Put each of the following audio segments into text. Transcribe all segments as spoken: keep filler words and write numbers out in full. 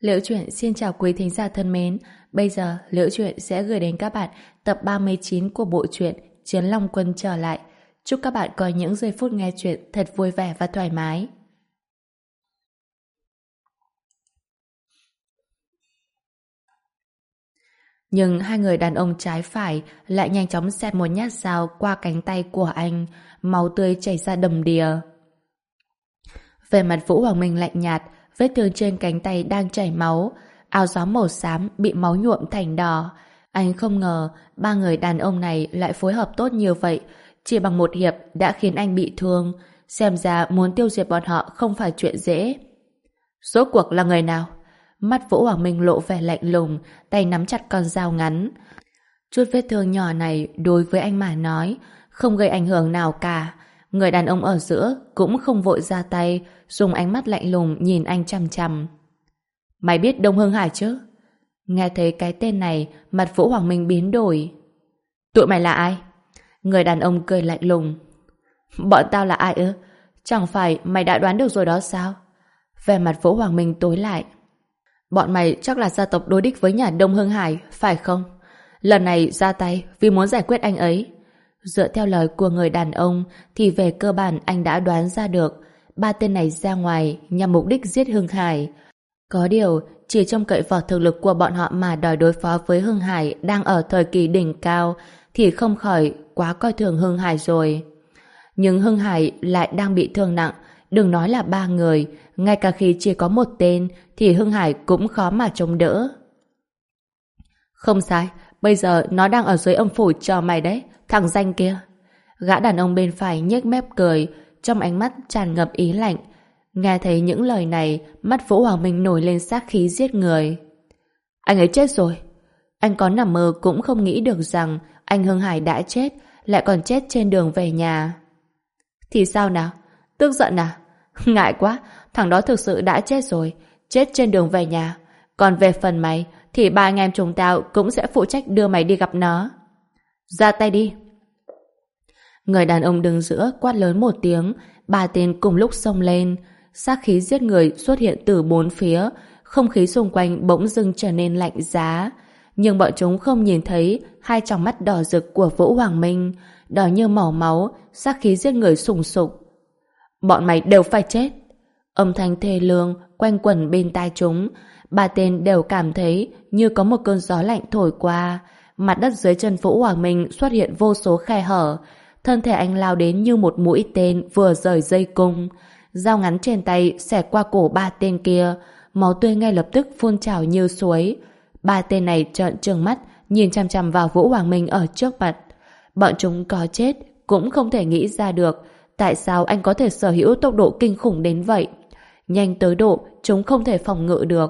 Liễu Chuyện xin chào quý thính giả thân mến. Bây giờ Liễu Chuyện sẽ gửi đến các bạn tập ba mươi chín của bộ truyện Chiến Long Quân trở lại. Chúc các bạn có những giây phút nghe chuyện thật vui vẻ và thoải mái. Nhưng hai người đàn ông trái phải lại nhanh chóng xẹt một nhát dao qua cánh tay của anh, máu tươi chảy ra đầm đìa. Về mặt Vũ Hoàng Minh lạnh nhạt, vết thương trên cánh tay đang chảy máu, áo gió màu xám bị máu nhuộm thành đỏ. Anh không ngờ ba người đàn ông này lại phối hợp tốt như vậy, chỉ bằng một hiệp đã khiến anh bị thương. Xem ra muốn tiêu diệt bọn họ không phải chuyện dễ. Rốt cuộc là người nào? Mắt Vũ Hoàng Minh lộ vẻ lạnh lùng, tay nắm chặt con dao ngắn. Chút vết thương nhỏ này đối với anh mà nói không gây ảnh hưởng nào cả. Người đàn ông ở giữa cũng không vội ra tay, dùng ánh mắt lạnh lùng nhìn anh chằm chằm. Mày biết Đông Hưng Hải chứ? Nghe thấy cái tên này, mặt Vũ Hoàng Minh biến đổi. Tụi mày là ai? Người đàn ông cười lạnh lùng. Bọn tao là ai ư? Chẳng phải mày đã đoán được rồi đó sao? Về mặt Vũ Hoàng Minh tối lại. Bọn mày chắc là gia tộc đối địch với nhà Đông Hưng Hải, phải không? Lần này ra tay vì muốn giải quyết anh ấy. Dựa theo lời của người đàn ông thì về cơ bản anh đã đoán ra được ba tên này ra ngoài nhằm mục đích giết Hưng Hải. Có điều chỉ trông cậy vào thực lực của bọn họ mà đòi đối phó với Hưng Hải đang ở thời kỳ đỉnh cao thì không khỏi quá coi thường Hưng Hải rồi. Nhưng Hưng Hải lại đang bị thương nặng, đừng nói là ba người, ngay cả khi chỉ có một tên thì Hưng Hải cũng khó mà chống đỡ. Không sai, bây giờ nó đang ở dưới âm phủ cho mày đấy, thằng danh kia. Gã đàn ông bên phải nhếch mép cười, trong ánh mắt tràn ngập ý lạnh. Nghe thấy những lời này, mắt Vũ Hoàng Minh nổi lên sát khí giết người. Anh ấy chết rồi. Anh có nằm mơ cũng không nghĩ được rằng anh Hưng Hải đã chết, lại còn chết trên đường về nhà. Thì sao nào? Tức giận à? Ngại quá, thằng đó thực sự đã chết rồi, chết trên đường về nhà. Còn về phần mày, thì ba anh em chúng tao cũng sẽ phụ trách đưa mày đi gặp nó. Ra tay đi. Người đàn ông đứng giữa quát lớn một tiếng, ba tên cùng lúc xông lên. Sát khí giết người xuất hiện từ bốn phía, không khí xung quanh bỗng dưng trở nên lạnh giá. Nhưng bọn chúng không nhìn thấy hai tròng mắt đỏ rực của Vũ Hoàng Minh, đỏ như màu máu, sát khí giết người sùng sục. Bọn mày đều phải chết. Âm thanh thê lương quanh quẩn bên tai chúng. Ba tên đều cảm thấy như có một cơn gió lạnh thổi qua. Mặt đất dưới chân Vũ Hoàng Minh xuất hiện vô số khe hở. Thân thể anh lao đến như một mũi tên vừa rời dây cung. Dao ngắn trên tay xẻ qua cổ ba tên kia, máu tươi ngay lập tức phun trào như suối. Ba tên này trợn trừng mắt nhìn chằm chằm vào Vũ Hoàng Minh ở trước mặt. Bọn chúng có chết cũng không thể nghĩ ra được tại sao anh có thể sở hữu tốc độ kinh khủng đến vậy, nhanh tới độ chúng không thể phòng ngự được.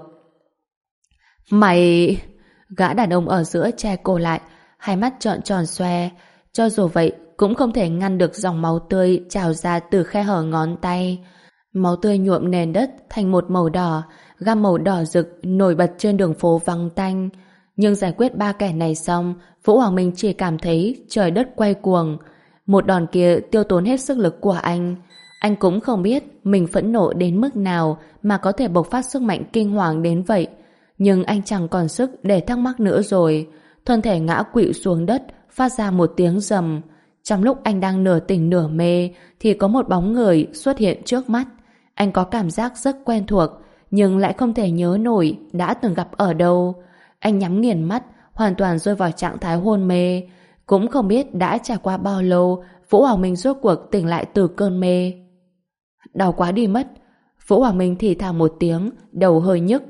Mày... Gã đàn ông ở giữa che cổ lại, hai mắt trợn tròn xoe. Cho dù vậy cũng không thể ngăn được dòng máu tươi trào ra từ khe hở ngón tay. Máu tươi nhuộm nền đất thành một màu đỏ, gam màu đỏ rực nổi bật trên đường phố vắng tanh. Nhưng giải quyết ba kẻ này xong, Vũ Hoàng Minh chỉ cảm thấy trời đất quay cuồng. Một đòn kia tiêu tốn hết sức lực của anh. Anh cũng không biết mình phẫn nộ đến mức nào mà có thể bộc phát sức mạnh kinh hoàng đến vậy. Nhưng anh chẳng còn sức để thắc mắc nữa rồi. Thân thể ngã quỵ xuống đất, phát ra một tiếng rầm. Trong lúc anh đang nửa tỉnh nửa mê thì có một bóng người xuất hiện trước mắt. Anh có cảm giác rất quen thuộc, nhưng lại không thể nhớ nổi đã từng gặp ở đâu. Anh nhắm nghiền mắt, hoàn toàn rơi vào trạng thái hôn mê. Cũng không biết đã trải qua bao lâu, Vũ Hoàng Minh rốt cuộc tỉnh lại từ cơn mê. Đau quá đi mất. Vũ Hoàng Minh thì thào một tiếng, đầu hơi nhức.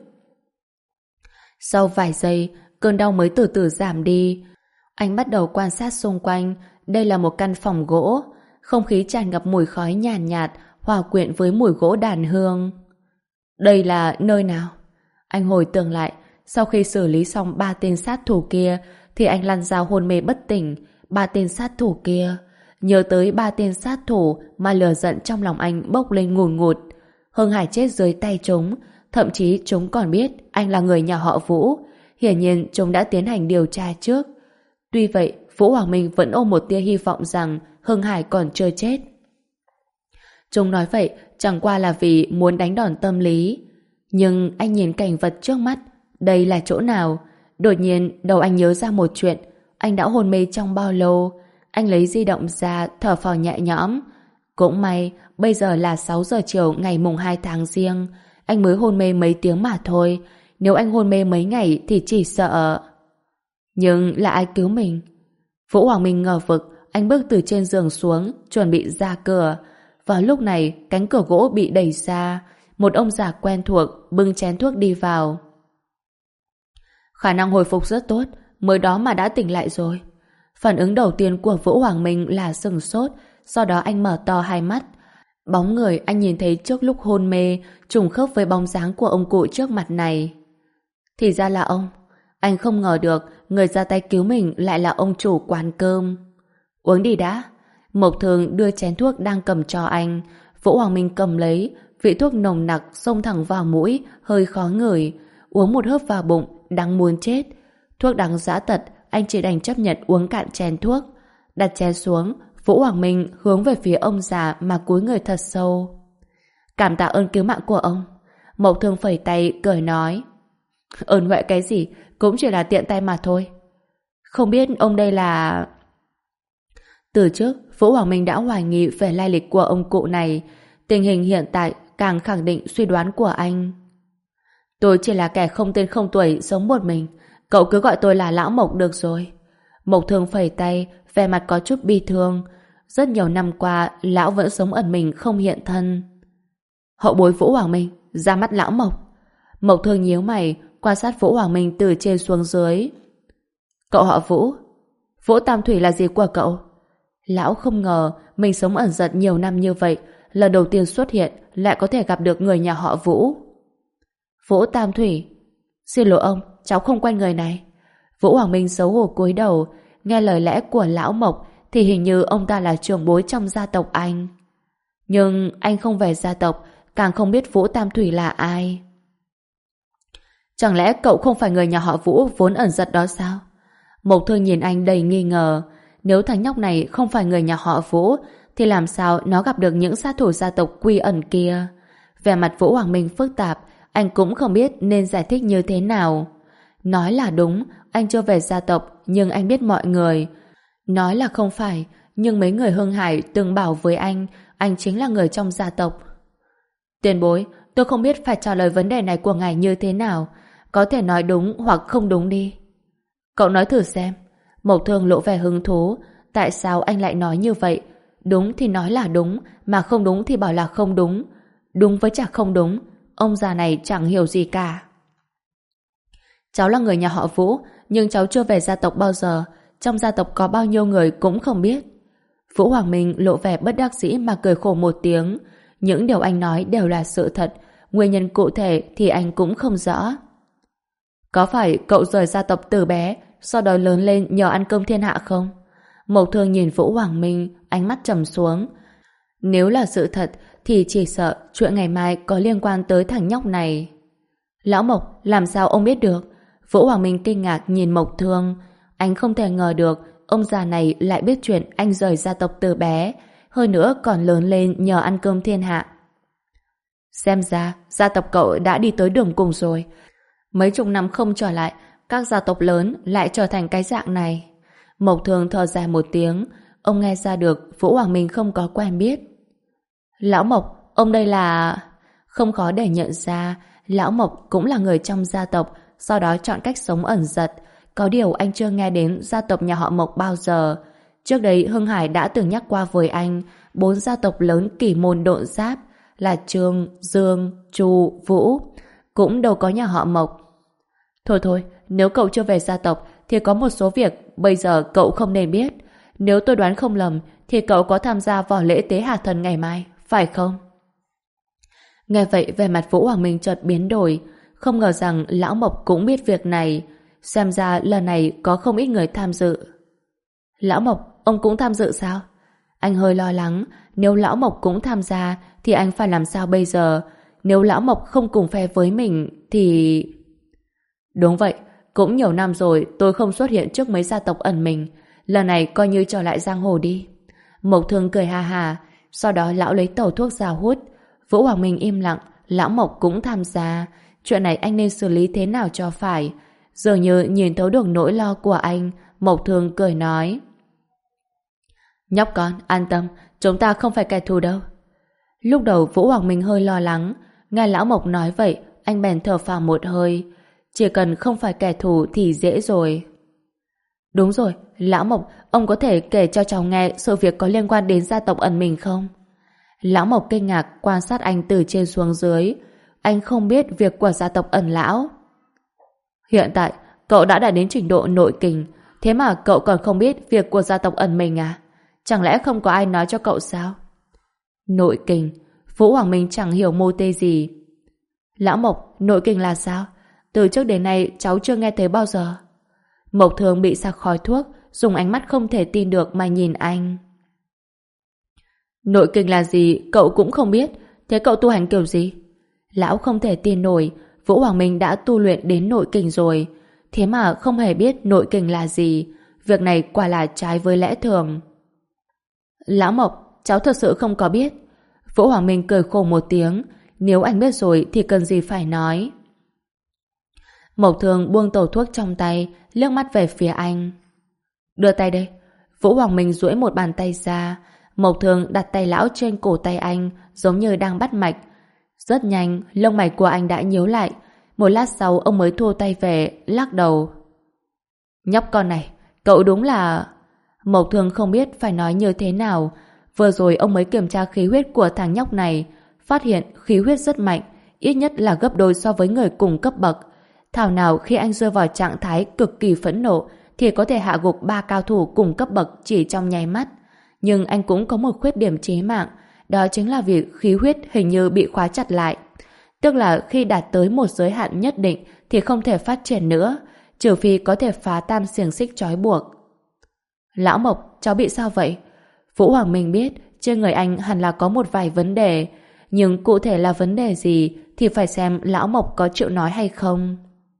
Sau vài giây, cơn đau mới từ từ giảm đi. Anh bắt đầu quan sát xung quanh. Đây là một căn phòng gỗ. Không khí tràn ngập mùi khói nhàn nhạt, nhạt, hòa quyện với mùi gỗ đàn hương. Đây là nơi nào? Anh hồi tưởng lại, sau khi xử lý xong ba tên sát thủ kia, thì anh lăn ra hôn mê bất tỉnh. Ba tên sát thủ kia. Nhớ tới ba tên sát thủ mà lửa giận trong lòng anh bốc lên ngùn ngụt. Hưng Hải chết dưới tay chúng. Thậm chí chúng còn biết anh là người nhà họ Vũ. Hiển nhiên chúng đã tiến hành điều tra trước. Tuy vậy, Vũ Hoàng Minh vẫn ôm một tia hy vọng rằng Hưng Hải còn chưa chết. Chúng nói vậy chẳng qua là vì muốn đánh đòn tâm lý. Nhưng anh nhìn cảnh vật trước mắt, đây là chỗ nào? Đột nhiên đầu anh nhớ ra một chuyện. Anh đã hôn mê trong bao lâu? Anh lấy di động ra, thở phào nhẹ nhõm. Cũng may, bây giờ là sáu giờ chiều ngày mùng hai tháng Giêng. Anh mới hôn mê mấy tiếng mà thôi. Nếu anh hôn mê mấy ngày thì chỉ sợ... Nhưng là ai cứu mình? Vũ Hoàng Minh ngờ vực, anh bước từ trên giường xuống, chuẩn bị ra cửa. Vào lúc này, cánh cửa gỗ bị đẩy ra. Một ông già quen thuộc bưng chén thuốc đi vào. Khả năng hồi phục rất tốt, mới đó mà đã tỉnh lại rồi. Phản ứng đầu tiên của Vũ Hoàng Minh là sừng sốt, sau đó anh mở to hai mắt. Bóng người anh nhìn thấy trước lúc hôn mê trùng khớp với bóng dáng của ông cụ trước mặt này. Thì ra là ông. Anh không ngờ được người ra tay cứu mình lại là ông chủ quán cơm. Uống đi đã. Mộc Thường đưa chén thuốc đang cầm cho anh. Vũ Hoàng Minh cầm lấy, vị thuốc nồng nặc xông thẳng vào mũi, hơi khó ngửi. Uống một hớp vào bụng, đắng muốn chết. Thuốc đắng dã tật, anh chỉ đành chấp nhận uống cạn chén thuốc. Đặt chén xuống, Vũ Hoàng Minh hướng về phía ông già mà cúi người thật sâu. Cảm tạ ơn cứu mạng của ông. Mộc Thường phẩy tay cười nói. Ơn huệ cái gì, cũng chỉ là tiện tay mà thôi. Không biết ông đây là... Từ trước, Vũ Hoàng Minh đã hoài nghi về lai lịch của ông cụ này. Tình hình hiện tại càng khẳng định suy đoán của anh. Tôi chỉ là kẻ không tên không tuổi sống một mình. Cậu cứ gọi tôi là Lão Mộc được rồi. Mộc Thường phẩy tay, vẻ mặt có chút bi thương. Rất nhiều năm qua, lão vẫn sống ẩn mình không hiện thân. Hậu bối Vũ Hoàng Minh, ra mắt Lão Mộc. Mộc Thường nhíu mày, quan sát Vũ Hoàng Minh từ trên xuống dưới. Cậu họ Vũ? Vũ Tam Thủy là gì của cậu? Lão không ngờ mình sống ẩn giật nhiều năm như vậy, lần đầu tiên xuất hiện lại có thể gặp được người nhà họ Vũ. Vũ Tam Thủy. Xin lỗi ông, cháu không quen người này. Vũ Hoàng Minh xấu hổ cúi đầu. Nghe lời lẽ của Lão Mộc thì hình như ông ta là trưởng bối trong gia tộc anh. Nhưng anh không về gia tộc, càng không biết Vũ Tam Thủy là ai. Chẳng lẽ cậu không phải người nhà họ Vũ vốn ẩn giật đó sao? Mộc Thương nhìn anh đầy nghi ngờ. Nếu thằng nhóc này không phải người nhà họ Vũ thì làm sao nó gặp được những sát thủ gia tộc quy ẩn kia? Vẻ mặt Vũ Hoàng Minh phức tạp, anh cũng không biết nên giải thích như thế nào. Nói là đúng, anh chưa về gia tộc nhưng anh biết mọi người. Nói là không phải, nhưng mấy người Hưng Hải từng bảo với anh anh chính là người trong gia tộc. Tiền bối, tôi không biết phải trả lời vấn đề này của ngài như thế nào. Có thể nói đúng hoặc không đúng đi. Cậu nói thử xem. Mộc Thương lộ vẻ hứng thú. Tại sao anh lại nói như vậy? Đúng thì nói là đúng, mà không đúng thì bảo là không đúng. Đúng với chả không đúng. Ông già này chẳng hiểu gì cả. Cháu là người nhà họ Vũ, nhưng cháu chưa về gia tộc bao giờ. Trong gia tộc có bao nhiêu người cũng không biết. Vũ Hoàng Minh lộ vẻ bất đắc dĩ mà cười khổ một tiếng. Những điều anh nói đều là sự thật. Nguyên nhân cụ thể thì anh cũng không rõ. Có phải cậu rời gia tộc từ bé, sau đó lớn lên nhờ ăn cơm thiên hạ không? Mộc Thương nhìn Vũ Hoàng Minh, ánh mắt trầm xuống. Nếu là sự thật thì chỉ sợ chuyện ngày mai có liên quan tới thằng nhóc này. Lão Mộc, làm sao ông biết được? Vũ Hoàng Minh kinh ngạc nhìn Mộc Thương. Anh không thể ngờ được ông già này lại biết chuyện anh rời gia tộc từ bé, hơn nữa còn lớn lên nhờ ăn cơm thiên hạ. Xem ra gia tộc cậu đã đi tới đường cùng rồi. Mấy chục năm không trở lại, các gia tộc lớn lại trở thành cái dạng này. Mộc Thương thở dài một tiếng. Ông nghe ra được Vũ Hoàng Minh không có quen biết. Lão Mộc, ông đây là... Không khó để nhận ra Lão Mộc cũng là người trong gia tộc, sau đó chọn cách sống ẩn giật. Có điều anh chưa nghe đến gia tộc nhà họ Mộc bao giờ. Trước đây Hưng Hải đã từng nhắc qua với anh bốn gia tộc lớn kỳ môn độn giáp là Trương, Dương, Chu, Vũ, cũng đâu có nhà họ Mộc. Thôi thôi, nếu cậu chưa về gia tộc thì có một số việc bây giờ cậu không nên biết. Nếu tôi đoán không lầm thì cậu có tham gia vào lễ tế Hà Thần ngày mai, phải không? Nghe vậy vẻ mặt Vũ Hoàng Minh chợt biến đổi. Không ngờ rằng Lão Mộc cũng biết việc này. Xem ra lần này có không ít người tham dự. Lão Mộc, ông cũng tham dự sao? Anh hơi lo lắng. Nếu Lão Mộc cũng tham gia thì anh phải làm sao bây giờ? Nếu Lão Mộc không cùng phe với mình thì... Đúng vậy, cũng nhiều năm rồi tôi không xuất hiện trước mấy gia tộc ẩn mình. Lần này coi như trở lại giang hồ đi. Mộc Thương cười ha ha. Sau đó lão lấy tẩu thuốc ra hút. Vũ Hoàng Minh im lặng. Lão Mộc cũng tham gia. Chuyện này anh nên xử lý thế nào cho phải? Dường như nhìn thấu được nỗi lo của anh, Mộc Thương cười nói. Nhóc con, an tâm, chúng ta không phải kẻ thù đâu. Lúc đầu Vũ Hoàng Minh hơi lo lắng, nghe lão Mộc nói vậy, anh bèn thở phào một hơi. Chỉ cần không phải kẻ thù thì dễ rồi. Đúng rồi, lão Mộc, ông có thể kể cho cháu nghe sự việc có liên quan đến gia tộc ẩn mình không? Lão Mộc kinh ngạc quan sát anh từ trên xuống dưới. Anh không biết việc của gia tộc ẩn lão. Hiện tại, cậu đã đạt đến trình độ nội kình, thế mà cậu còn không biết việc của gia tộc ẩn mình à? Chẳng lẽ không có ai nói cho cậu sao? Nội kình, Vũ Hoàng Minh chẳng hiểu mô tê gì. Lão Mộc, nội kình là sao? Từ trước đến nay cháu chưa nghe thấy bao giờ. Mộc Thường bị sặc khói thuốc, dùng ánh mắt không thể tin được mà nhìn anh. Nội kình là gì cậu cũng không biết, thế cậu tu hành kiểu gì? Lão không thể tin nổi, Vũ Hoàng Minh đã tu luyện đến nội kình rồi, thế mà không hề biết nội kình là gì. Việc này quả là trái với lẽ thường. Lão Mộc, cháu thật sự không có biết. Vũ Hoàng Minh cười khổ một tiếng, nếu anh biết rồi thì cần gì phải nói. Mộc Thường buông tổ thuốc trong tay, liếc mắt về phía anh. Đưa tay đây. Vũ Hoàng Minh duỗi một bàn tay ra. Mộc Thường đặt tay lão trên cổ tay anh, giống như đang bắt mạch. Rất nhanh, lông mày của anh đã nhíu lại. Một lát sau ông mới thu tay về, lắc đầu. Nhóc con này, cậu đúng là... Mộc Thường không biết phải nói như thế nào. Vừa rồi ông mới kiểm tra khí huyết của thằng nhóc này, phát hiện khí huyết rất mạnh, ít nhất là gấp đôi so với người cùng cấp bậc. Thảo nào khi anh rơi vào trạng thái cực kỳ phẫn nộ thì có thể hạ gục ba cao thủ cùng cấp bậc chỉ trong nháy mắt. Nhưng anh cũng có một khuyết điểm chí mạng, đó chính là việc khí huyết hình như bị khóa chặt lại. Tức là khi đạt tới một giới hạn nhất định thì không thể phát triển nữa, trừ phi có thể phá tan xiềng xích trói buộc. Lão Mộc, cháu bị sao vậy? Vũ Hoàng Minh biết trên người anh hẳn là có một vài vấn đề, nhưng cụ thể là vấn đề gì thì phải xem Lão Mộc có chịu nói hay không.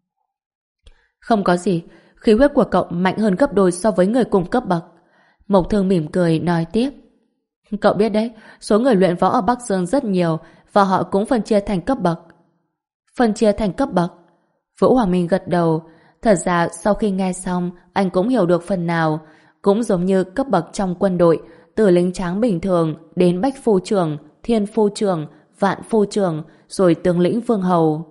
Không có gì, khí huyết của cậu mạnh hơn gấp đôi so với người cùng cấp bậc. Mộc Thương mỉm cười nói tiếp. Cậu biết đấy, số người luyện võ ở Bắc Dương rất nhiều và họ cũng phân chia thành cấp bậc. Phân chia thành cấp bậc? Vũ Hoàng Minh gật đầu. Thật ra sau khi nghe xong anh cũng hiểu được phần nào. Cũng giống như cấp bậc trong quân đội, từ lính tráng bình thường đến bách phu trưởng, thiên phu trưởng, vạn phu trưởng, rồi tướng lĩnh vương hầu.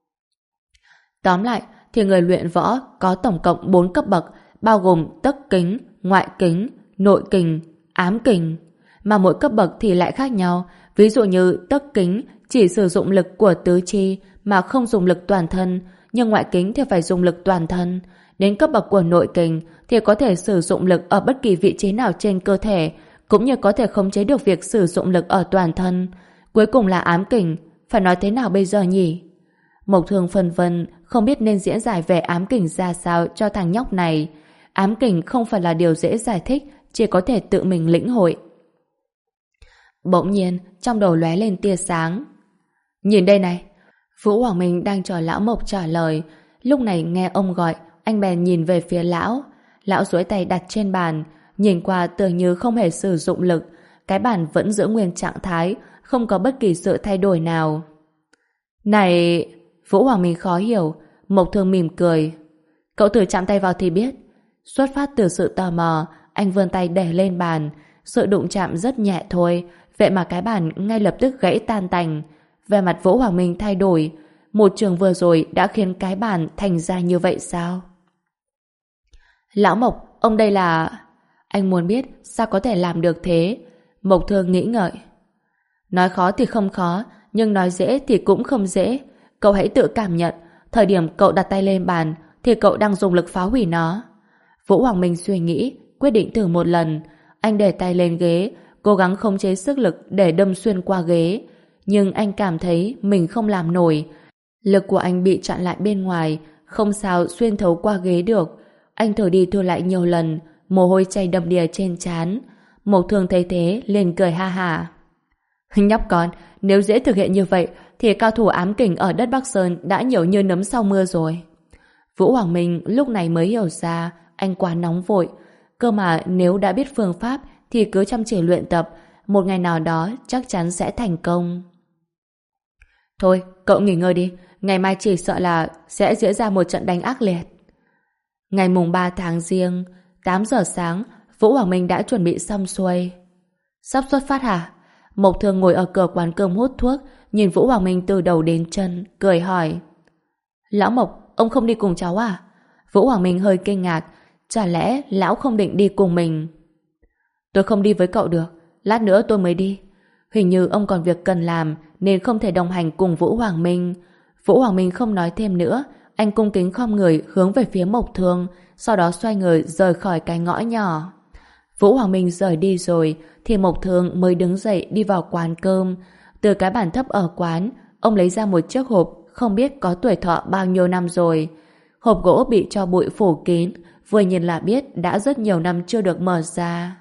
Tóm lại thì người luyện võ có tổng cộng bốn cấp bậc, bao gồm tấc kính, ngoại kính, nội kình, ám kình. Mà mỗi cấp bậc thì lại khác nhau. Ví dụ như tấc kính chỉ sử dụng lực của tứ chi mà không dùng lực toàn thân, nhưng ngoại kính thì phải dùng lực toàn thân. Đến cấp bậc của nội kình thì có thể sử dụng lực ở bất kỳ vị trí nào trên cơ thể, cũng như có thể khống chế được việc sử dụng lực ở toàn thân. Cuối cùng là ám kình, phải nói thế nào bây giờ nhỉ? Mộc Thường phân vân, không biết nên diễn giải về ám kình ra sao cho thằng nhóc này. Ám kình không phải là điều dễ giải thích, chỉ có thể tự mình lĩnh hội. Bỗng nhiên, trong đầu lóe lên tia sáng. Nhìn đây này! Vũ Hoàng Minh đang chờ lão Mộc trả lời. Lúc này nghe ông gọi, anh bèn nhìn về phía lão. Lão duỗi tay đặt trên bàn, nhìn qua tưởng như không hề sử dụng lực. Cái bàn vẫn giữ nguyên trạng thái, không có bất kỳ sự thay đổi nào. Này... Vũ Hoàng Minh khó hiểu. Mộc Thương mỉm cười. Cậu thử chạm tay vào thì biết. Xuất phát từ sự tò mò, anh vươn tay đè lên bàn. Sự đụng chạm rất nhẹ thôi, vậy mà cái bàn ngay lập tức gãy tan tành. Về mặt Vũ Hoàng Minh thay đổi. Một trường vừa rồi đã khiến cái bàn thành ra như vậy sao? Lão Mộc, ông đây là... Anh muốn biết sao có thể làm được thế. Mộc Thương nghĩ ngợi. Nói khó thì không khó, nhưng nói dễ thì cũng không dễ. Cậu hãy tự cảm nhận, thời điểm cậu đặt tay lên bàn thì cậu đang dùng lực phá hủy nó. Vũ Hoàng Minh suy nghĩ, quyết định thử một lần. Anh để tay lên ghế, cố gắng khống chế sức lực để đâm xuyên qua ghế. Nhưng anh cảm thấy mình không làm nổi. Lực của anh bị chặn lại bên ngoài, không sao xuyên thấu qua ghế được. Anh thử đi thử lại nhiều lần, mồ hôi chảy đầm đìa trên trán. Mộc Thương thấy thế liền cười ha hả. Nhóc con, nếu dễ thực hiện như vậy thì cao thủ ám kình ở đất Bắc Sơn đã nhiều như nấm sau mưa rồi. Vũ Hoàng Minh lúc này mới hiểu ra anh quá nóng vội. Cơ mà nếu đã biết phương pháp thì cứ chăm chỉ luyện tập, một ngày nào đó chắc chắn sẽ thành công. Thôi, cậu nghỉ ngơi đi, ngày mai chỉ sợ là sẽ diễn ra một trận đánh ác liệt. Ngày mùng ba tháng Giêng, tám giờ sáng, Vũ Hoàng Minh đã chuẩn bị xong xuôi. Sắp xuất phát hả? Mộc Thương ngồi ở cửa quán cơm hút thuốc, nhìn Vũ Hoàng Minh từ đầu đến chân, cười hỏi. Lão Mộc, ông không đi cùng cháu à? Vũ Hoàng Minh hơi kinh ngạc, chả lẽ lão không định đi cùng mình? Tôi không đi với cậu được, lát nữa tôi mới đi. Hình như ông còn việc cần làm nên không thể đồng hành cùng Vũ Hoàng Minh. Vũ Hoàng Minh không nói thêm nữa, anh cung kính khom người hướng về phía Mộc Thương, sau đó xoay người rời khỏi cái ngõ nhỏ. Vũ Hoàng Minh rời đi rồi thì Mộc Thương mới đứng dậy đi vào quán cơm. Từ cái bàn thấp ở quán, ông lấy ra một chiếc hộp không biết có tuổi thọ bao nhiêu năm rồi. Hộp gỗ bị tro bụi phủ kín, vừa nhìn là biết đã rất nhiều năm chưa được mở ra.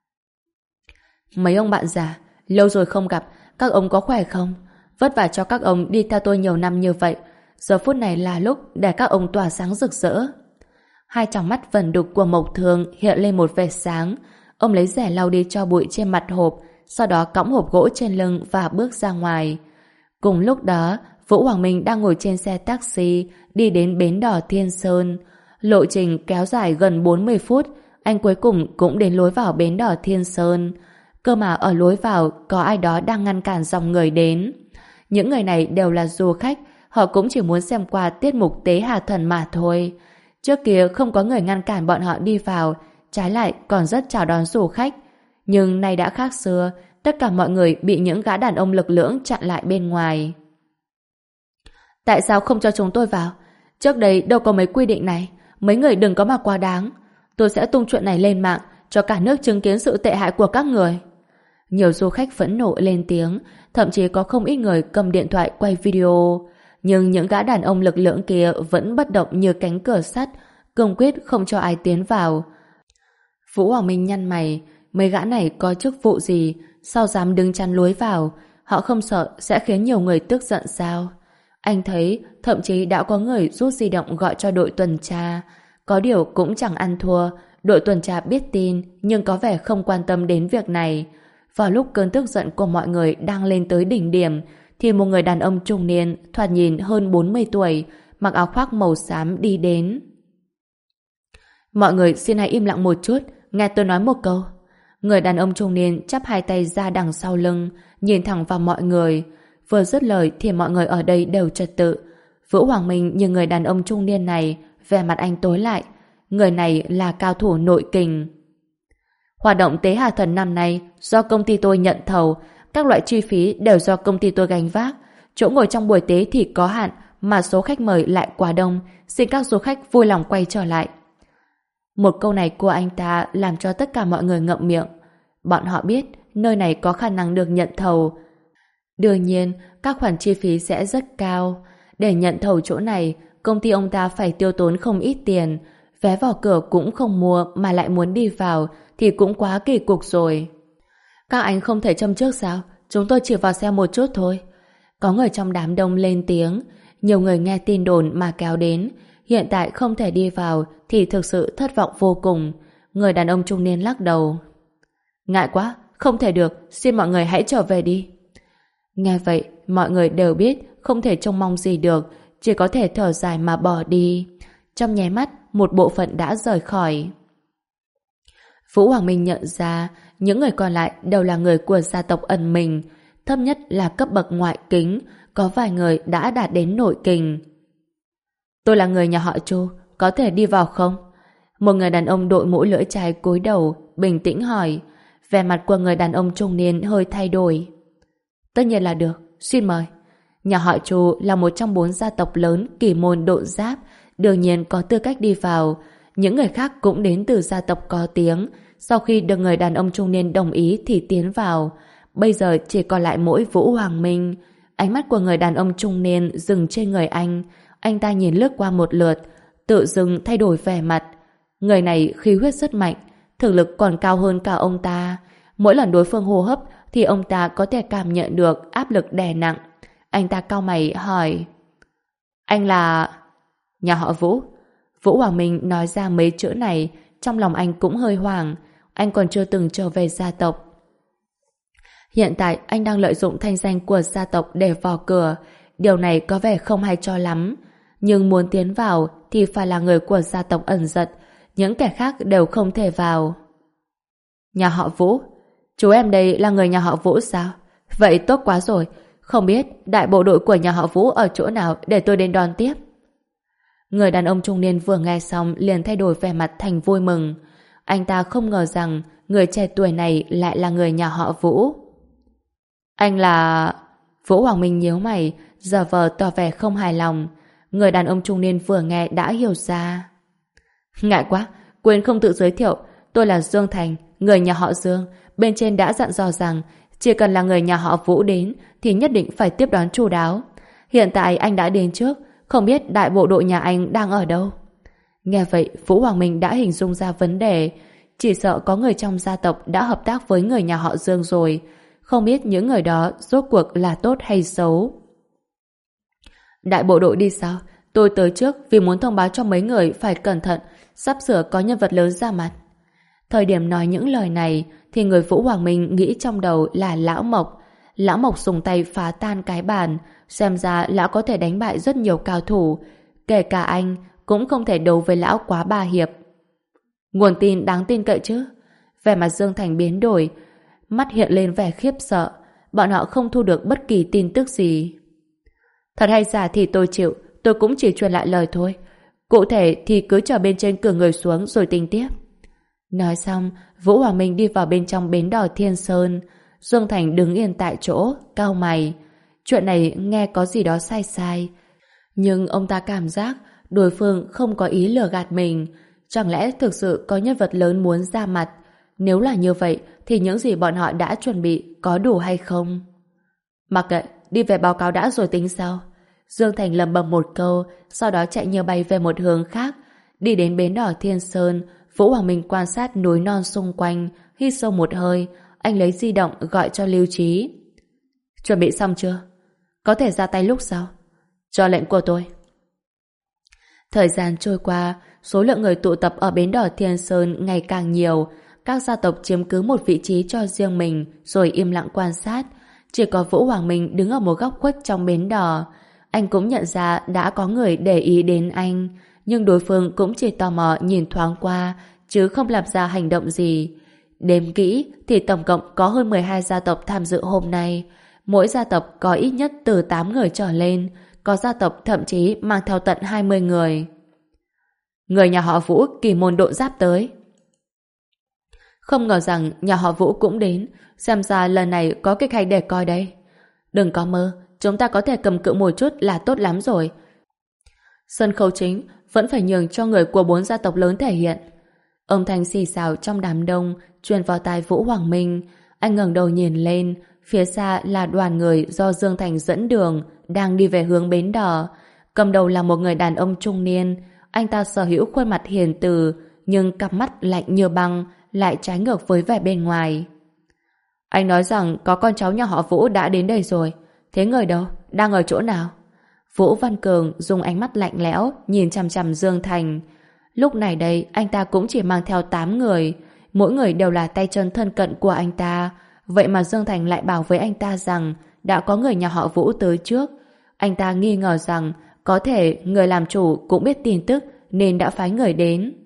Mấy ông bạn già, lâu rồi không gặp, các ông có khỏe không? Vất vả cho các ông đi theo tôi nhiều năm như vậy, giờ phút này là lúc để các ông tỏa sáng rực rỡ. Hai tròng mắt vẩn đục của Mộc Thương hiện lên một vệt sáng. Ông lấy rẻ lau đi tro bụi trên mặt hộp, sau đó cõng hộp gỗ trên lưng và bước ra ngoài. Cùng lúc đó, Vũ Hoàng Minh đang ngồi trên xe taxi đi đến bến đò Thiên Sơn. Lộ trình kéo dài gần bốn mươi phút, anh cuối cùng cũng đến lối vào bến đò Thiên Sơn. Cơ mà ở lối vào có ai đó đang ngăn cản dòng người đến. Những người này đều là du khách, họ cũng chỉ muốn xem qua tiết mục tế hà thần mà thôi. Trước kia không có người ngăn cản bọn họ đi vào, trái lại còn rất chào đón du khách. Nhưng nay đã khác xưa, tất cả mọi người bị những gã đàn ông lực lưỡng chặn lại bên ngoài. Tại sao không cho chúng tôi vào? Trước đây đâu có mấy quy định này, mấy người đừng có mà quá đáng. Tôi sẽ tung chuyện này lên mạng, cho cả nước chứng kiến sự tệ hại của các người. Nhiều du khách phẫn nộ lên tiếng, thậm chí có không ít người cầm điện thoại quay video. Nhưng những gã đàn ông lực lưỡng kia vẫn bất động như cánh cửa sắt, cương quyết không cho ai tiến vào. Vũ Hoàng Minh nhăn mày, mấy gã này có chức vụ gì, sao dám đứng chắn lối vào? Họ không sợ sẽ khiến nhiều người tức giận sao? Anh thấy thậm chí đã có người rút di động gọi cho đội tuần tra. Có điều cũng chẳng ăn thua, đội tuần tra biết tin nhưng có vẻ không quan tâm đến việc này. Vào lúc cơn tức giận của mọi người đang lên tới đỉnh điểm thì một người đàn ông trung niên thoạt nhìn hơn bốn mươi tuổi, mặc áo khoác màu xám đi đến. Mọi người xin hãy im lặng một chút, nghe tôi nói một câu. Người đàn ông trung niên chắp hai tay ra đằng sau lưng, nhìn thẳng vào mọi người. Vừa dứt lời thì mọi người ở đây đều trật tự. Vũ Hoàng Minh nhìn người đàn ông trung niên này, vẻ mặt anh tối lại. Người này là cao thủ nội kình. Hoạt động tế hà thần năm nay do công ty tôi nhận thầu, các loại chi phí đều do công ty tôi gánh vác. Chỗ ngồi trong buổi tế thì có hạn, mà số khách mời lại quá đông, xin các du khách vui lòng quay trở lại. Một câu này của anh ta làm cho tất cả mọi người ngậm miệng. Bọn họ biết nơi này có khả năng được nhận thầu. Đương nhiên, các khoản chi phí sẽ rất cao. Để nhận thầu chỗ này, công ty ông ta phải tiêu tốn không ít tiền. Vé vào cửa cũng không mua mà lại muốn đi vào thì cũng quá kỳ cục rồi. Các anh không thể châm trước sao? Chúng tôi chỉ vào xem một chút thôi. Có người trong đám đông lên tiếng. Nhiều người nghe tin đồn mà kéo đến. Hiện tại không thể đi vào thì thực sự thất vọng vô cùng. Người đàn ông trung niên lắc đầu. Ngại quá, không thể được, xin mọi người hãy trở về đi. Nghe vậy, mọi người đều biết không thể trông mong gì được, chỉ có thể thở dài mà bỏ đi. Trong nháy mắt, một bộ phận đã rời khỏi. Vũ Hoàng Minh nhận ra những người còn lại đều là người của gia tộc ẩn mình, thấp nhất là cấp bậc ngoại kính, có vài người đã đạt đến nội kình. Tôi là người nhà họ Chu, có thể đi vào không? Một người đàn ông đội mũ lưỡi chai cúi đầu, bình tĩnh hỏi. Vẻ mặt của người đàn ông trung niên hơi thay đổi. Tất nhiên là được, xin mời. Nhà họ Chu là một trong bốn gia tộc lớn kỳ môn độ giáp, đương nhiên có tư cách đi vào. Những người khác cũng đến từ gia tộc có tiếng. Sau khi được người đàn ông trung niên đồng ý thì tiến vào. Bây giờ chỉ còn lại mỗi Vũ Hoàng Minh. Ánh mắt của người đàn ông trung niên dừng trên người anh. Anh ta nhìn lướt qua một lượt, tự dưng thay đổi vẻ mặt. Người này khí huyết rất mạnh, thực lực còn cao hơn cả ông ta. Mỗi lần đối phương hô hấp thì ông ta có thể cảm nhận được áp lực đè nặng. Anh ta cau mày hỏi. Anh là... Nhà họ Vũ. Vũ Hoàng Minh nói ra mấy chữ này, trong lòng anh cũng hơi hoảng. Anh còn chưa từng trở về gia tộc. Hiện tại anh đang lợi dụng thanh danh của gia tộc để vào cửa. điều này có vẻ không hay cho lắm. Nhưng muốn tiến vào thì phải là người của gia tộc ẩn giật, những kẻ khác đều không thể vào. Nhà họ Vũ? Chú em đây là người nhà họ Vũ sao? Vậy tốt quá rồi. Không biết đại bộ đội của nhà họ Vũ ở chỗ nào để tôi đến đón tiếp. Người đàn ông trung niên vừa nghe xong liền thay đổi vẻ mặt thành vui mừng. Anh ta không ngờ rằng người trẻ tuổi này lại là người nhà họ Vũ. Anh là... Vũ Hoàng Minh nhíu mày, giờ vờ tỏ vẻ không hài lòng. Người đàn ông trung niên vừa nghe đã hiểu ra. Ngại quá, quên không tự giới thiệu. Tôi là Dương Thành, người nhà họ Dương. Bên trên đã dặn dò rằng chỉ cần là người nhà họ Vũ đến thì nhất định phải tiếp đón chu đáo. Hiện tại anh đã đến trước, không biết đại bộ đội nhà anh đang ở đâu. Nghe vậy, Vũ Hoàng Minh đã hình dung ra vấn đề. Chỉ sợ có người trong gia tộc đã hợp tác với người nhà họ Dương rồi. Không biết những người đó rốt cuộc là tốt hay xấu. Đại bộ đội đi sao? Tôi tới trước vì muốn thông báo cho mấy người phải cẩn thận, sắp sửa có nhân vật lớn ra mặt. Thời điểm nói những lời này thì người Vũ Hoàng Minh nghĩ trong đầu là Lão Mộc. Lão Mộc dùng tay phá tan cái bàn, xem ra lão có thể đánh bại rất nhiều cao thủ, kể cả anh cũng không thể đấu với lão quá ba hiệp. Nguồn tin đáng tin cậy chứ? Vẻ mặt Dương Thành biến đổi, mắt hiện lên vẻ khiếp sợ. Bọn họ không thu được bất kỳ tin tức gì. Thật hay giả thì tôi chịu, tôi cũng chỉ truyền lại lời thôi. Cụ thể thì cứ chờ bên trên cử người xuống rồi tính tiếp. Nói xong, Vũ Hoàng Minh đi vào bên trong bến đò Thiên Sơn. Dương Thành đứng yên tại chỗ, cau mày. Chuyện này nghe có gì đó sai sai. Nhưng ông ta cảm giác đối phương không có ý lừa gạt mình. Chẳng lẽ thực sự có nhân vật lớn muốn ra mặt? Nếu là như vậy thì những gì bọn họ đã chuẩn bị có đủ hay không? Mặc kệ, đi về báo cáo đã rồi tính sau. Dương Thành lẩm bẩm một câu, sau đó chạy như bay về một hướng khác. Đi đến bến đò Thiên Sơn, Vũ Hoàng Minh quan sát núi non xung quanh, hít sâu một hơi, anh lấy di động gọi cho Lưu Trí. Chuẩn bị xong chưa? Có thể ra tay lúc sau. Cho lệnh của tôi. Thời gian trôi qua, số lượng người tụ tập ở bến đò Thiên Sơn ngày càng nhiều. Các gia tộc chiếm cứ một vị trí cho riêng mình rồi im lặng quan sát. Chỉ có Vũ Hoàng Minh đứng ở một góc khuất trong bến đò. Anh cũng nhận ra đã có người để ý đến anh, nhưng đối phương cũng chỉ tò mò nhìn thoáng qua, chứ không làm ra hành động gì. Đếm kỹ thì tổng cộng có hơn mười hai gia tộc tham dự hôm nay. Mỗi gia tộc có ít nhất từ tám người trở lên, có gia tộc thậm chí mang theo tận hai mươi người. Người nhà họ Vũ kỳ môn độ giáp tới. Không ngờ rằng nhà họ Vũ cũng đến, xem ra lần này có kịch hay để coi đây. Đừng có mơ, chúng ta có thể cầm cự một chút là tốt lắm rồi. Sân khấu chính vẫn phải nhường cho người của bốn gia tộc lớn thể hiện. Âm thanh xì xào trong đám đông truyền vào tai Vũ Hoàng Minh. Anh ngẩng đầu nhìn lên, phía xa là đoàn người do Dương Thành dẫn đường đang đi về hướng bến đò. Cầm đầu là một người đàn ông trung niên. Anh ta sở hữu khuôn mặt hiền từ, nhưng cặp mắt lạnh như băng, lại trái ngược với vẻ bên ngoài. Anh nói rằng có con cháu nhà họ Vũ đã đến đây rồi. Thế người đâu? Đang ở chỗ nào? Vũ Văn Cường dùng ánh mắt lạnh lẽo nhìn chằm chằm Dương Thành. Lúc này đây anh ta cũng chỉ mang theo tám người, mỗi người đều là tay chân thân cận của anh ta. Vậy mà Dương Thành lại bảo với anh ta rằng đã có người nhà họ Vũ tới trước. Anh ta nghi ngờ rằng có thể người làm chủ cũng biết tin tức nên đã phái người đến.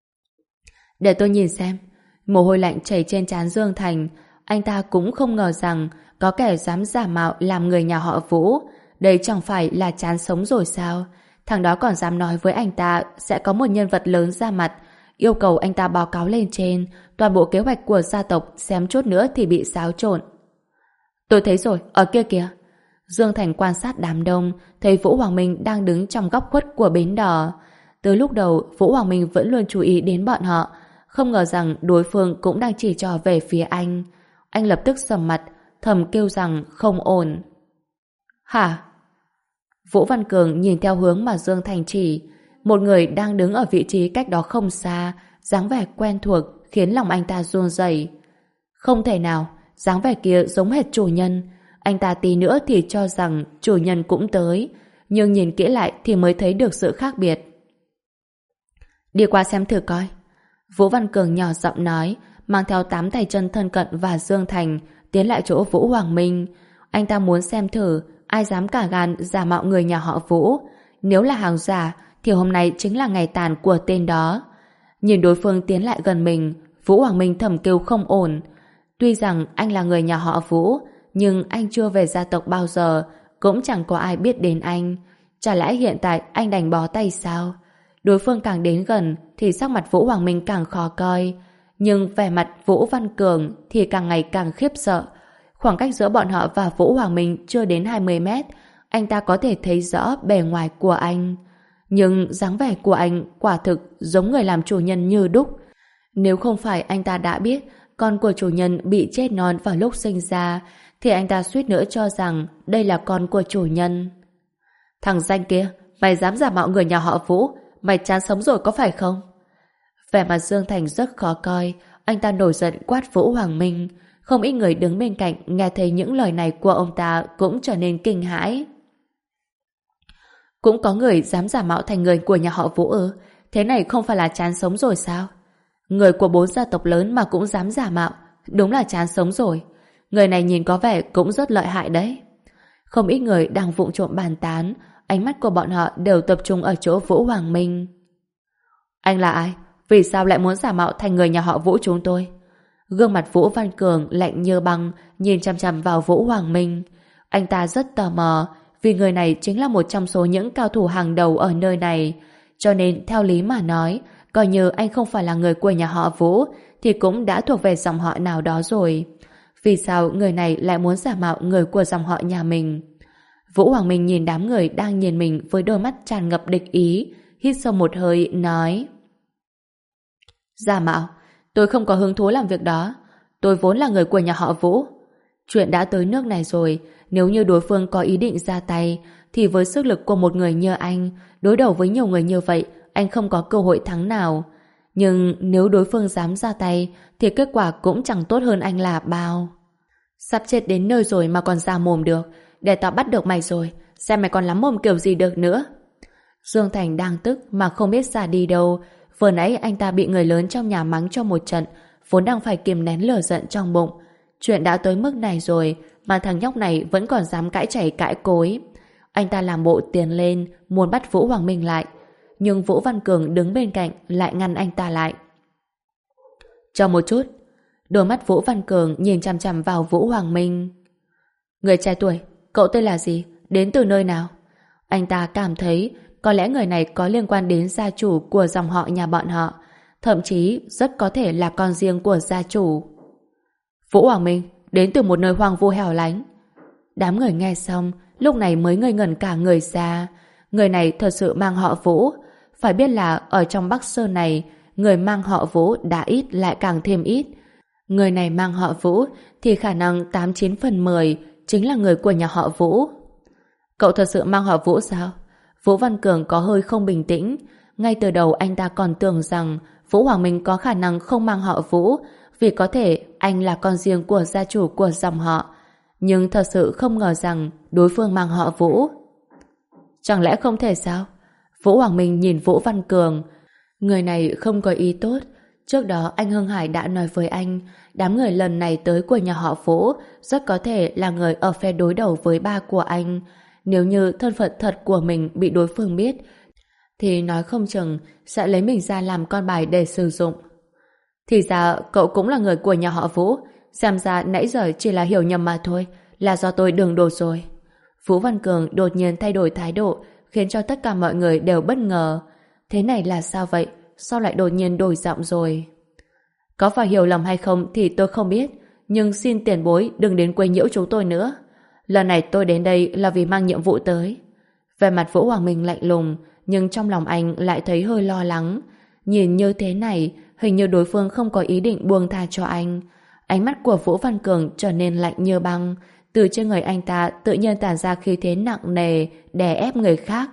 Để tôi nhìn xem. Mồ hôi lạnh chảy trên trán Dương Thành. Anh ta cũng không ngờ rằng có kẻ dám giả mạo làm người nhà họ Vũ. Đây chẳng phải là chán sống rồi sao? Thằng đó còn dám nói với anh ta sẽ có một nhân vật lớn ra mặt, yêu cầu anh ta báo cáo lên trên. Toàn bộ kế hoạch của gia tộc xém chút nữa thì bị xáo trộn. Tôi thấy rồi, ở kia kìa. Dương Thành quan sát đám đông, thấy Vũ Hoàng Minh đang đứng trong góc khuất của bến đò. Từ lúc đầu, Vũ Hoàng Minh vẫn luôn chú ý đến bọn họ, không ngờ rằng đối phương cũng đang chỉ trỏ về phía anh. Anh lập tức sầm mặt, thầm kêu rằng không ổn. Hả? Vũ Văn Cường nhìn theo hướng mà Dương Thành chỉ. Một người đang đứng ở vị trí cách đó không xa, dáng vẻ quen thuộc khiến lòng anh ta run rẩy. Không thể nào, dáng vẻ kia giống hệt chủ nhân. Anh ta tí nữa thì cho rằng chủ nhân cũng tới, nhưng nhìn kỹ lại thì mới thấy được sự khác biệt. Đi qua xem thử coi. Vũ Văn Cường nhỏ giọng nói, mang theo tám tay chân thân cận và Dương Thành tiến lại chỗ Vũ Hoàng Minh. Anh ta muốn xem thử ai dám cả gan giả mạo người nhà họ Vũ. Nếu là hàng giả, thì hôm nay chính là ngày tàn của tên đó. Nhìn đối phương tiến lại gần mình, Vũ Hoàng Minh thầm kêu không ổn. Tuy rằng anh là người nhà họ Vũ, nhưng anh chưa về gia tộc bao giờ, cũng chẳng có ai biết đến anh. Chả lẽ hiện tại anh đành bó tay sao? Đối phương càng đến gần thì sắc mặt Vũ Hoàng Minh càng khó coi. Nhưng vẻ mặt Vũ Văn Cường thì càng ngày càng khiếp sợ. Khoảng cách giữa bọn họ và Vũ Hoàng Minh chưa đến hai mươi mét, anh ta có thể thấy rõ bề ngoài của anh. Nhưng dáng vẻ của anh quả thực giống người làm chủ nhân như đúc. Nếu không phải anh ta đã biết con của chủ nhân bị chết non vào lúc sinh ra, thì anh ta suýt nữa cho rằng đây là con của chủ nhân. Thằng danh kia, mày dám giả mạo người nhà họ Vũ, mày chán sống rồi có phải không? Vẻ mặt Dương Thành rất khó coi, anh ta nổi giận quát Vũ Hoàng Minh. Không ít người đứng bên cạnh nghe thấy những lời này của ông ta cũng trở nên kinh hãi. Cũng có người dám giả mạo thành người của nhà họ Vũ ư? Thế này không phải là chán sống rồi sao? Người của bốn gia tộc lớn mà cũng dám giả mạo, đúng là chán sống rồi. Người này nhìn có vẻ cũng rất lợi hại đấy. Không ít người đang vụng trộm bàn tán, ánh mắt của bọn họ đều tập trung ở chỗ Vũ Hoàng Minh. Anh là ai? Vì sao lại muốn giả mạo thành người nhà họ Vũ chúng tôi? Gương mặt Vũ Văn Cường lạnh như băng, nhìn chằm chằm vào Vũ Hoàng Minh. Anh ta rất tò mò, vì người này chính là một trong số những cao thủ hàng đầu ở nơi này. Cho nên theo lý mà nói, coi như anh không phải là người của nhà họ Vũ, thì cũng đã thuộc về dòng họ nào đó rồi. Vì sao người này lại muốn giả mạo người của dòng họ nhà mình? Vũ Hoàng Minh nhìn đám người đang nhìn mình với đôi mắt tràn ngập địch ý, hít sâu một hơi, nói: Giả mạo? Tôi không có hứng thú làm việc đó. Tôi vốn là người của nhà họ Vũ. Chuyện đã tới nước này rồi, nếu như đối phương có ý định ra tay, thì với sức lực của một người như anh, đối đầu với nhiều người như vậy, anh không có cơ hội thắng nào. Nhưng nếu đối phương dám ra tay, thì kết quả cũng chẳng tốt hơn anh là bao. Sắp chết đến nơi rồi mà còn ra mồm được. Để tao bắt được mày rồi, xem mày còn lắm mồm kiểu gì được nữa. Dương Thành đang tức mà không biết ra đi đâu. Vừa nãy anh ta bị người lớn trong nhà mắng cho một trận, vốn đang phải kìm nén lửa giận trong bụng. Chuyện đã tới mức này rồi mà thằng nhóc này vẫn còn dám cãi chảy cãi cối. Anh ta làm bộ tiến lên muốn bắt Vũ Hoàng Minh lại, nhưng Vũ Văn Cường đứng bên cạnh lại ngăn anh ta lại. Chờ một chút. Đôi mắt Vũ Văn Cường nhìn chằm chằm vào Vũ Hoàng Minh. Người trẻ tuổi, cậu tên là gì? Đến từ nơi nào? Anh ta cảm thấy có lẽ người này có liên quan đến gia chủ của dòng họ nhà bọn họ, thậm chí rất có thể là con riêng của gia chủ. Vũ Hoàng Minh, đến từ một nơi hoang vu hẻo lánh. Đám người nghe xong, lúc này mới ngây ngẩn cả người ra. Người này thật sự mang họ Vũ. Phải biết là ở trong Bắc Sơn này, người mang họ Vũ đã ít lại càng thêm ít. Người này mang họ Vũ thì khả năng tám chín phần mười chính là người của nhà họ Vũ. Cậu thật sự mang họ Vũ sao? Vũ Văn Cường có hơi không bình tĩnh. Ngay từ đầu anh ta còn tưởng rằng Vũ Hoàng Minh có khả năng không mang họ Vũ, vì có thể anh là con riêng của gia chủ của dòng họ. Nhưng thật sự không ngờ rằng đối phương mang họ Vũ. Chẳng lẽ không thể sao? Vũ Hoàng Minh nhìn Vũ Văn Cường. Người này không có ý tốt. Trước đó anh Hưng Hải đã nói với anh, đám người lần này tới của nhà họ Vũ rất có thể là người ở phe đối đầu với ba của anh. Nếu như thân phận thật của mình bị đối phương biết, thì nói không chừng sẽ lấy mình ra làm con bài để sử dụng. Thì ra cậu cũng là người của nhà họ Vũ. Xem ra nãy giờ chỉ là hiểu nhầm mà thôi, là do tôi đường đột rồi. Vũ Văn Cường đột nhiên thay đổi thái độ, khiến cho tất cả mọi người đều bất ngờ. Thế này là sao vậy? Sao lại đột nhiên đổi giọng rồi? Có phải hiểu lầm hay không thì tôi không biết, nhưng xin tiền bối đừng đến quấy nhiễu chúng tôi nữa. Lần này tôi đến đây là vì mang nhiệm vụ tới. Về mặt Vũ Hoàng Minh lạnh lùng, nhưng trong lòng anh lại thấy hơi lo lắng. Nhìn như thế này, hình như đối phương không có ý định buông tha cho anh. Ánh mắt của Vũ Văn Cường trở nên lạnh như băng. Từ trên người anh ta tự nhiên tản ra khí thế nặng nề, đè ép người khác.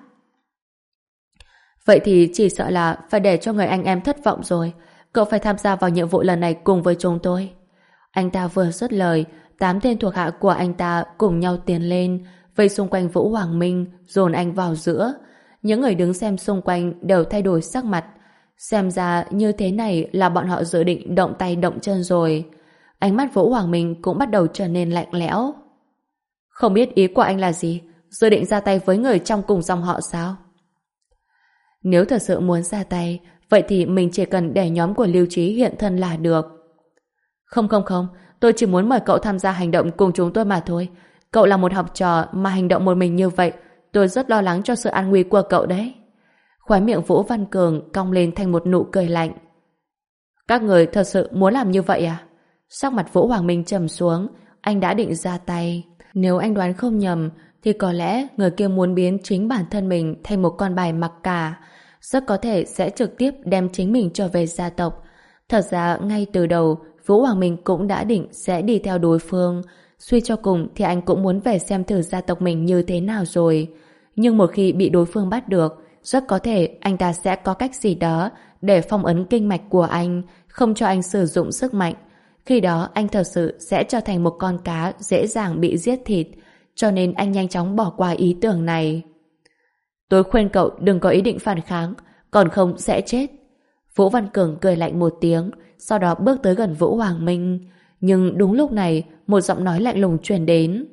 Vậy thì chỉ sợ là phải để cho người anh em thất vọng rồi. Cậu phải tham gia vào nhiệm vụ lần này cùng với chúng tôi. Anh ta vừa dứt lời, tám tên thuộc hạ của anh ta cùng nhau tiến lên, vây xung quanh Vũ Hoàng Minh, dồn anh vào giữa. Những người đứng xem xung quanh đều thay đổi sắc mặt. Xem ra như thế này là bọn họ dự định động tay động chân rồi. Ánh mắt Vũ Hoàng Minh cũng bắt đầu trở nên lạnh lẽo. Không biết ý của anh là gì? Dự định ra tay với người trong cùng dòng họ sao? Nếu thật sự muốn ra tay, vậy thì mình chỉ cần để nhóm của Lưu Trí hiện thân là được. Không không không, tôi chỉ muốn mời cậu tham gia hành động cùng chúng tôi mà thôi. Cậu là một học trò mà hành động một mình như vậy, tôi rất lo lắng cho sự an nguy của cậu đấy. Khóe miệng Vũ Văn Cường cong lên thành một nụ cười lạnh. Các người thật sự muốn làm như vậy à? Sắc mặt Vũ Hoàng Minh trầm xuống, anh đã định ra tay. Nếu anh đoán không nhầm, thì có lẽ người kia muốn biến chính bản thân mình thành một con bài mặc cả. Rất có thể sẽ trực tiếp đem chính mình trở về gia tộc. Thật ra ngay từ đầu, Vũ Hoàng Minh cũng đã định sẽ đi theo đối phương. Suy cho cùng thì anh cũng muốn về xem thử gia tộc mình như thế nào rồi. Nhưng một khi bị đối phương bắt được, rất có thể anh ta sẽ có cách gì đó để phong ấn kinh mạch của anh, không cho anh sử dụng sức mạnh. Khi đó anh thật sự sẽ trở thành một con cá dễ dàng bị giết thịt, cho nên anh nhanh chóng bỏ qua ý tưởng này. Tôi khuyên cậu đừng có ý định phản kháng, còn không sẽ chết. Vũ Văn Cường cười lạnh một tiếng, sau đó bước tới gần Vũ Hoàng Minh. Nhưng đúng lúc này, một giọng nói lạnh lùng truyền đến.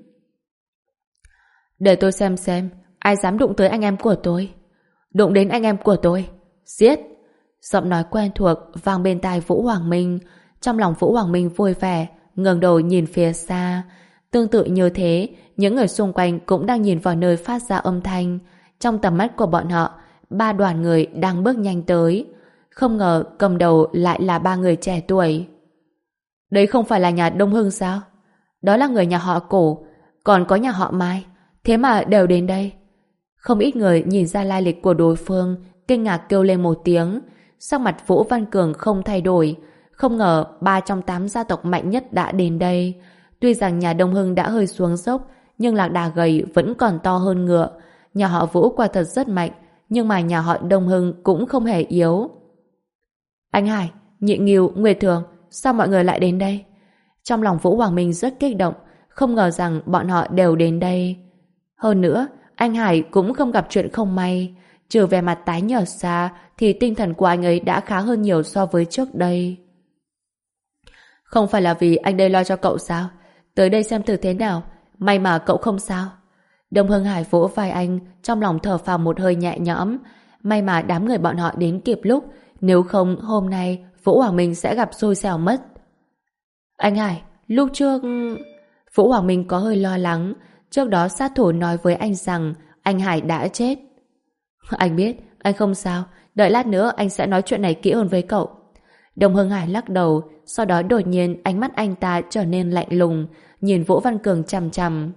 Để tôi xem xem, ai dám đụng tới anh em của tôi? Đụng đến anh em của tôi, giết! Giọng nói quen thuộc vang bên tai Vũ Hoàng Minh. Trong lòng Vũ Hoàng Minh vui vẻ, ngẩng đầu nhìn phía xa. Tương tự như thế, những người xung quanh cũng đang nhìn vào nơi phát ra âm thanh. Trong tầm mắt của bọn họ, ba đoàn người đang bước nhanh tới. Không ngờ cầm đầu lại là ba người trẻ tuổi. Đấy không phải là nhà Đông Hưng sao? Đó là người nhà họ Cổ, còn có nhà họ Mai. Thế mà đều đến đây. Không ít người nhìn ra lai lịch của đối phương, kinh ngạc kêu lên một tiếng. Sắc mặt Vũ Văn Cường không thay đổi. Không ngờ ba trong tám gia tộc mạnh nhất đã đến đây. Tuy rằng nhà Đông Hưng đã hơi xuống dốc, nhưng lạc đà gầy vẫn còn to hơn ngựa. Nhà họ Vũ quả thật rất mạnh, nhưng mà nhà họ Đông Hưng cũng không hề yếu. Anh Hải, Nhị Nghiêu, Nguyệt Thường, sao mọi người lại đến đây? Trong lòng Vũ Hoàng Minh rất kích động, không ngờ rằng bọn họ đều đến đây. Hơn nữa, anh Hải cũng không gặp chuyện không may. Trừ về mặt tái nhợt ra, thì tinh thần của anh ấy đã khá hơn nhiều so với trước đây. Không phải là vì anh đây lo cho cậu sao? Tới đây xem thử thế nào, may mà cậu không sao. Đông Hưng Hải vỗ vai anh, trong lòng thở phào một hơi nhẹ nhõm. May mà đám người bọn họ đến kịp lúc, nếu không hôm nay Vũ Hoàng Minh sẽ gặp xui xẻo mất. Anh Hải, lúc trước... Vũ Hoàng Minh có hơi lo lắng. Trước đó sát thủ nói với anh rằng anh Hải đã chết. Anh biết, anh không sao. Đợi lát nữa anh sẽ nói chuyện này kỹ hơn với cậu. Đông Hưng Hải lắc đầu, sau đó đột nhiên ánh mắt anh ta trở nên lạnh lùng, nhìn Vũ Văn Cường chằm chằm.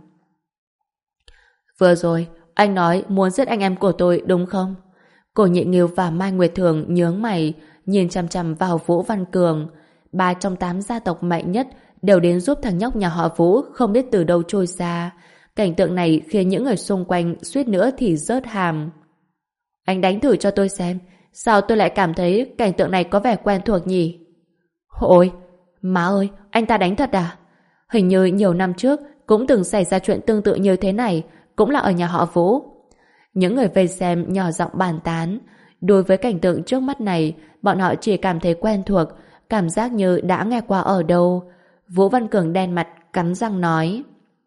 Vừa rồi, anh nói muốn giết anh em của tôi đúng không? Cổ Nhị Nghiêu và Mai Nguyệt Thường nhướng mày, nhìn chằm chằm vào Vũ Văn Cường. Ba trong tám gia tộc mạnh nhất đều đến giúp thằng nhóc nhà họ Vũ không biết từ đâu trôi ra. Cảnh tượng này khiến những người xung quanh suýt nữa thì rớt hàm. Anh đánh thử cho tôi xem, sao tôi lại cảm thấy cảnh tượng này có vẻ quen thuộc nhỉ? Ôi, má ơi, anh ta đánh thật à? Hình như nhiều năm trước cũng từng xảy ra chuyện tương tự như thế này, cũng là ở nhà họ Vũ. Những người vây xem nhỏ giọng bàn tán. Đối với cảnh tượng trước mắt này, bọn họ chỉ cảm thấy quen thuộc, cảm giác như đã nghe qua ở đâu. Vũ Văn Cường đen mặt, cắn răng nói.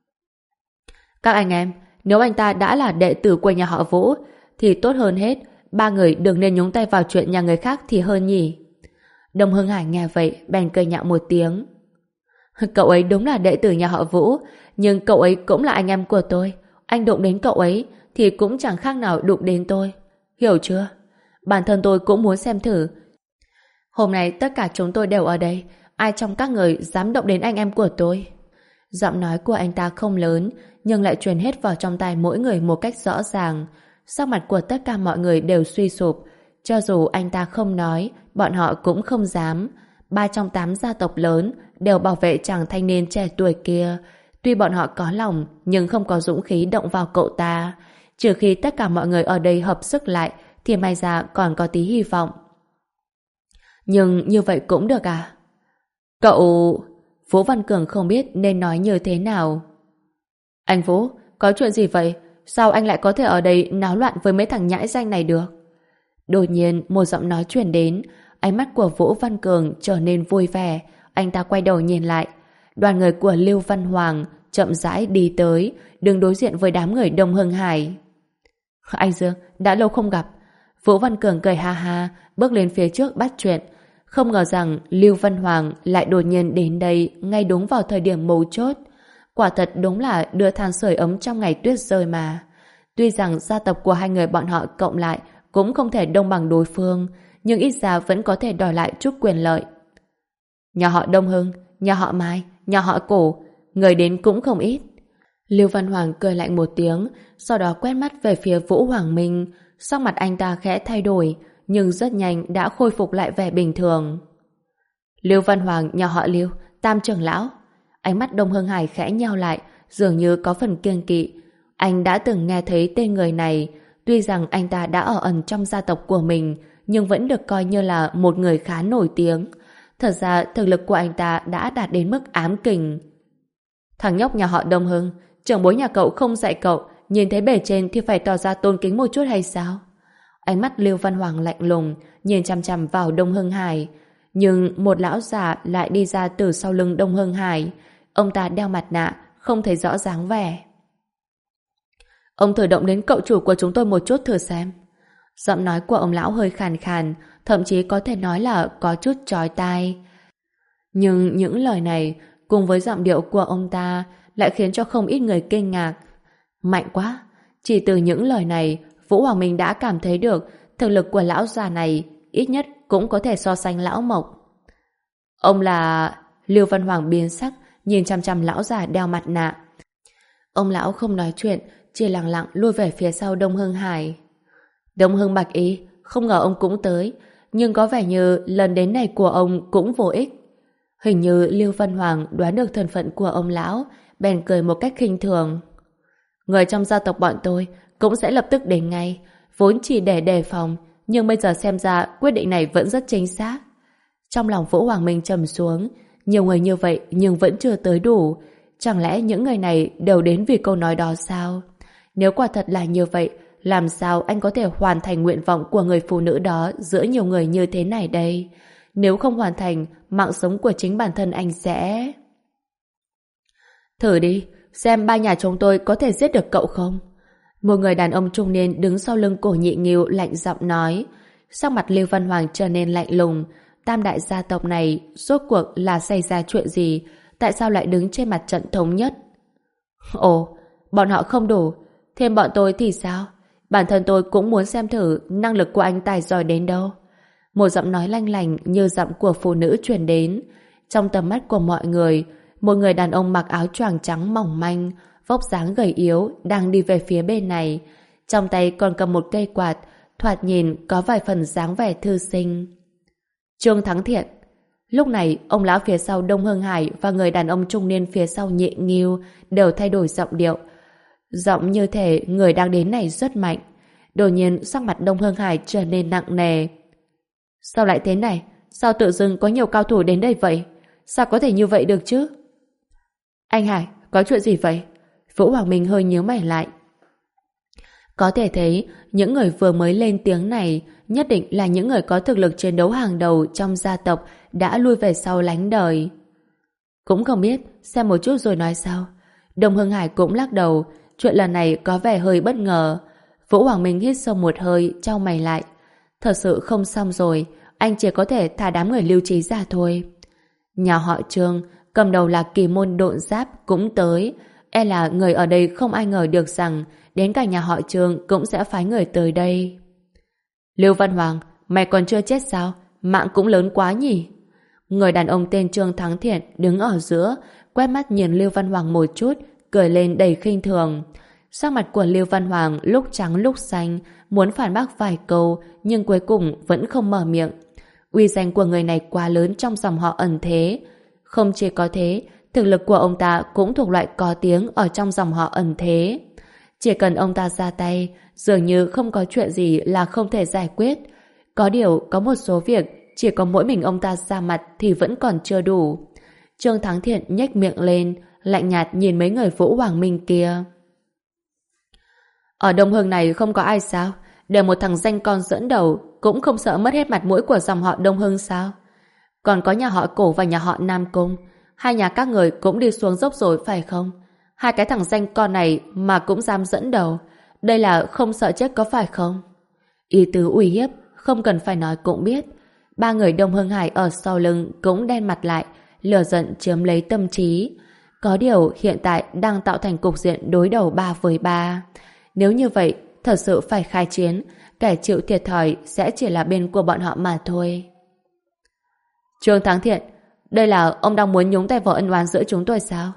Các anh em, nếu anh ta đã là đệ tử của nhà họ Vũ, thì tốt hơn hết, ba người đừng nên nhúng tay vào chuyện nhà người khác thì hơn nhỉ. Đông Hưng Hải nghe vậy, bèn cười nhạo một tiếng. Cậu ấy đúng là đệ tử nhà họ Vũ, nhưng cậu ấy cũng là anh em của tôi. Anh đụng đến cậu ấy, thì cũng chẳng khác nào đụng đến tôi. Hiểu chưa? Bản thân tôi cũng muốn xem thử. Hôm nay tất cả chúng tôi đều ở đây, ai trong các người dám động đến anh em của tôi? Giọng nói của anh ta không lớn, nhưng lại truyền hết vào trong tai mỗi người một cách rõ ràng. Sắc mặt của tất cả mọi người đều suy sụp. Cho dù anh ta không nói, bọn họ cũng không dám. Ba trong tám gia tộc lớn đều bảo vệ chàng thanh niên trẻ tuổi kia. Tuy bọn họ có lòng, nhưng không có dũng khí động vào cậu ta. Trừ khi tất cả mọi người ở đây hợp sức lại, thì may ra còn có tí hy vọng. Nhưng như vậy cũng được à? Cậu... Vũ Văn Cường không biết nên nói như thế nào. Anh Vũ, có chuyện gì vậy? Sao anh lại có thể ở đây náo loạn với mấy thằng nhãi danh này được? Đột nhiên một giọng nói truyền đến, ánh mắt của Vũ Văn Cường trở nên vui vẻ. Anh ta quay đầu nhìn lại. Đoàn người của Lưu Văn Hoàng, chậm rãi đi tới, đứng đối diện với đám người Đông Hưng Hải. Anh Dương, đã lâu không gặp. Vũ Văn Cường cười ha ha, bước lên phía trước bắt chuyện. Không ngờ rằng Lưu Văn Hoàng lại đột nhiên đến đây ngay đúng vào thời điểm mấu chốt. Quả thật đúng là đưa than sưởi ấm trong ngày tuyết rơi mà. Tuy rằng gia tộc của hai người bọn họ cộng lại cũng không thể đông bằng đối phương, nhưng ít ra vẫn có thể đòi lại chút quyền lợi. Nhà họ Đông Hưng, nhà họ Mai, nhà họ Cổ, người đến cũng không ít. Lưu Văn Hoàng cười lạnh một tiếng, sau đó quét mắt về phía Vũ Hoàng Minh. Sắc mặt anh ta khẽ thay đổi, nhưng rất nhanh đã khôi phục lại vẻ bình thường. Lưu Văn Hoàng, nhà họ Lưu, Tam trưởng lão. Ánh mắt Đông Hưng Hải khẽ nheo lại, dường như có phần kiêng kỵ. Anh đã từng nghe thấy tên người này, tuy rằng anh ta đã ở ẩn trong gia tộc của mình, nhưng vẫn được coi như là một người khá nổi tiếng. Thật ra thực lực của anh ta đã đạt đến mức ám kình. Thằng nhóc nhà họ Đông Hưng, trưởng bối nhà cậu không dạy cậu, nhìn thấy bề trên thì phải tỏ ra tôn kính một chút hay sao? Ánh mắt Lưu Văn Hoàng lạnh lùng, nhìn chằm chằm vào Đông Hưng Hải. Nhưng một lão già lại đi ra từ sau lưng Đông Hưng Hải. Ông ta đeo mặt nạ, không thấy rõ dáng vẻ. Ông thử động đến cậu chủ của chúng tôi một chút thử xem. Giọng nói của ông lão hơi khàn khàn, thậm chí có thể nói là có chút chói tai. Nhưng những lời này cùng với giọng điệu của ông ta lại khiến cho không ít người kinh ngạc. Mạnh quá! Chỉ từ những lời này, Vũ Hoàng Minh đã cảm thấy được thực lực của lão già này ít nhất cũng có thể so sánh lão Mộc. Ông là... Lưu Văn Hoàng biến sắc, nhìn chăm chăm lão già đeo mặt nạ. Ông lão không nói chuyện, chỉ lặng lặng lui về phía sau Đông Hưng Hải. Đông Hưng Bạch Ý, không ngờ ông cũng tới, nhưng có vẻ như lần đến này của ông cũng vô ích. Hình như Lưu Văn Hoàng đoán được thân phận của ông lão, bèn cười một cách khinh thường. Người trong gia tộc bọn tôi cũng sẽ lập tức đến ngay, vốn chỉ để đề phòng, nhưng bây giờ xem ra quyết định này vẫn rất chính xác. Trong lòng Vũ Hoàng Minh trầm xuống, nhiều người như vậy nhưng vẫn chưa tới đủ. Chẳng lẽ những người này đều đến vì câu nói đó sao? Nếu quả thật là như vậy, làm sao anh có thể hoàn thành nguyện vọng của người phụ nữ đó giữa nhiều người như thế này đây? Nếu không hoàn thành, mạng sống của chính bản thân anh sẽ... Thử đi, xem ba nhà chúng tôi có thể giết được cậu không? Một người đàn ông trung niên đứng sau lưng Cổ Nhị Nghiêu lạnh giọng nói. Sắc mặt Lưu Văn Hoàng trở nên lạnh lùng. Tam đại gia tộc này rốt cuộc là xảy ra chuyện gì? Tại sao lại đứng trên mặt trận thống nhất? Ồ, bọn họ không đủ. Thêm bọn tôi thì sao? Bản thân tôi cũng muốn xem thử năng lực của anh tài giỏi đến đâu. Một giọng nói lanh lành như giọng của phụ nữ truyền đến. Trong tầm mắt của mọi người, một người đàn ông mặc áo choàng trắng mỏng manh, vóc dáng gầy yếu đang đi về phía bên này. Trong tay còn cầm một cây quạt, thoạt nhìn có vài phần dáng vẻ thư sinh. Trương Thắng Thiện. Lúc này, ông lão phía sau Đông Hưng Hải và người đàn ông trung niên phía sau Nhị Nghiêu đều thay đổi giọng điệu. Giọng như thể người đang đến này rất mạnh. Đột nhiên sắc mặt Đông Hưng Hải trở nên nặng nề. Sao lại thế này? Sao tự dưng có nhiều cao thủ đến đây vậy? Sao có thể như vậy được chứ? Anh Hải, có chuyện gì vậy? Vũ Hoàng Minh hơi nhíu mày lại. Có thể thấy, những người vừa mới lên tiếng này nhất định là những người có thực lực chiến đấu hàng đầu trong gia tộc đã lui về sau lánh đời. Cũng không biết, xem một chút rồi nói sao. Đông Hưng Hải cũng lắc đầu, chuyện lần này có vẻ hơi bất ngờ. Vũ Hoàng Minh hít sâu một hơi, chau mày lại. Thật sự không xong rồi, anh chỉ có thể thả đám người Lưu Trí ra thôi. Nhà họ Trương, cầm đầu là Kỳ Môn Độn Giáp cũng tới. E là người ở đây không ai ngờ được rằng đến cả nhà họ Trương cũng sẽ phái người tới đây. Lưu Văn Hoàng, mày còn chưa chết sao? Mạng cũng lớn quá nhỉ? Người đàn ông tên Trương Thắng Thiện đứng ở giữa, quét mắt nhìn Lưu Văn Hoàng một chút, cười lên đầy khinh thường. Sắc mặt của Lưu Văn Hoàng lúc trắng lúc xanh, muốn phản bác vài câu, nhưng cuối cùng vẫn không mở miệng. Uy danh của người này quá lớn trong dòng họ ẩn thế. Không chỉ có thế, thực lực của ông ta cũng thuộc loại có tiếng ở trong dòng họ ẩn thế. Chỉ cần ông ta ra tay, dường như không có chuyện gì là không thể giải quyết. Có điều, có một số việc chỉ có mỗi mình ông ta ra mặt thì vẫn còn chưa đủ. Trương Thắng Thiện nhếch miệng lên, lạnh nhạt nhìn mấy người Vũ Hoàng Minh kia. Ở Đông Hưng này không có ai sao? Để một thằng danh con dẫn đầu cũng không sợ mất hết mặt mũi của dòng họ Đông Hưng sao? Còn có nhà họ Cổ và nhà họ Nam Cung. Hai nhà các người cũng đi xuống dốc rồi phải không? Hai cái thằng danh con này mà cũng dám dẫn đầu. Đây là không sợ chết có phải không? Ý tứ uy hiếp, không cần phải nói cũng biết. Ba người Đông Hưng Hải ở sau lưng cũng đen mặt lại, lửa giận chiếm lấy tâm trí. Có điều hiện tại đang tạo thành cục diện đối đầu ba với ba. Nếu như vậy, thật sự phải khai chiến, kẻ chịu thiệt thòi sẽ chỉ là bên của bọn họ mà thôi. Trương Thắng Thiện, đây là ông đang muốn nhúng tay vào ân oán giữa chúng tôi sao?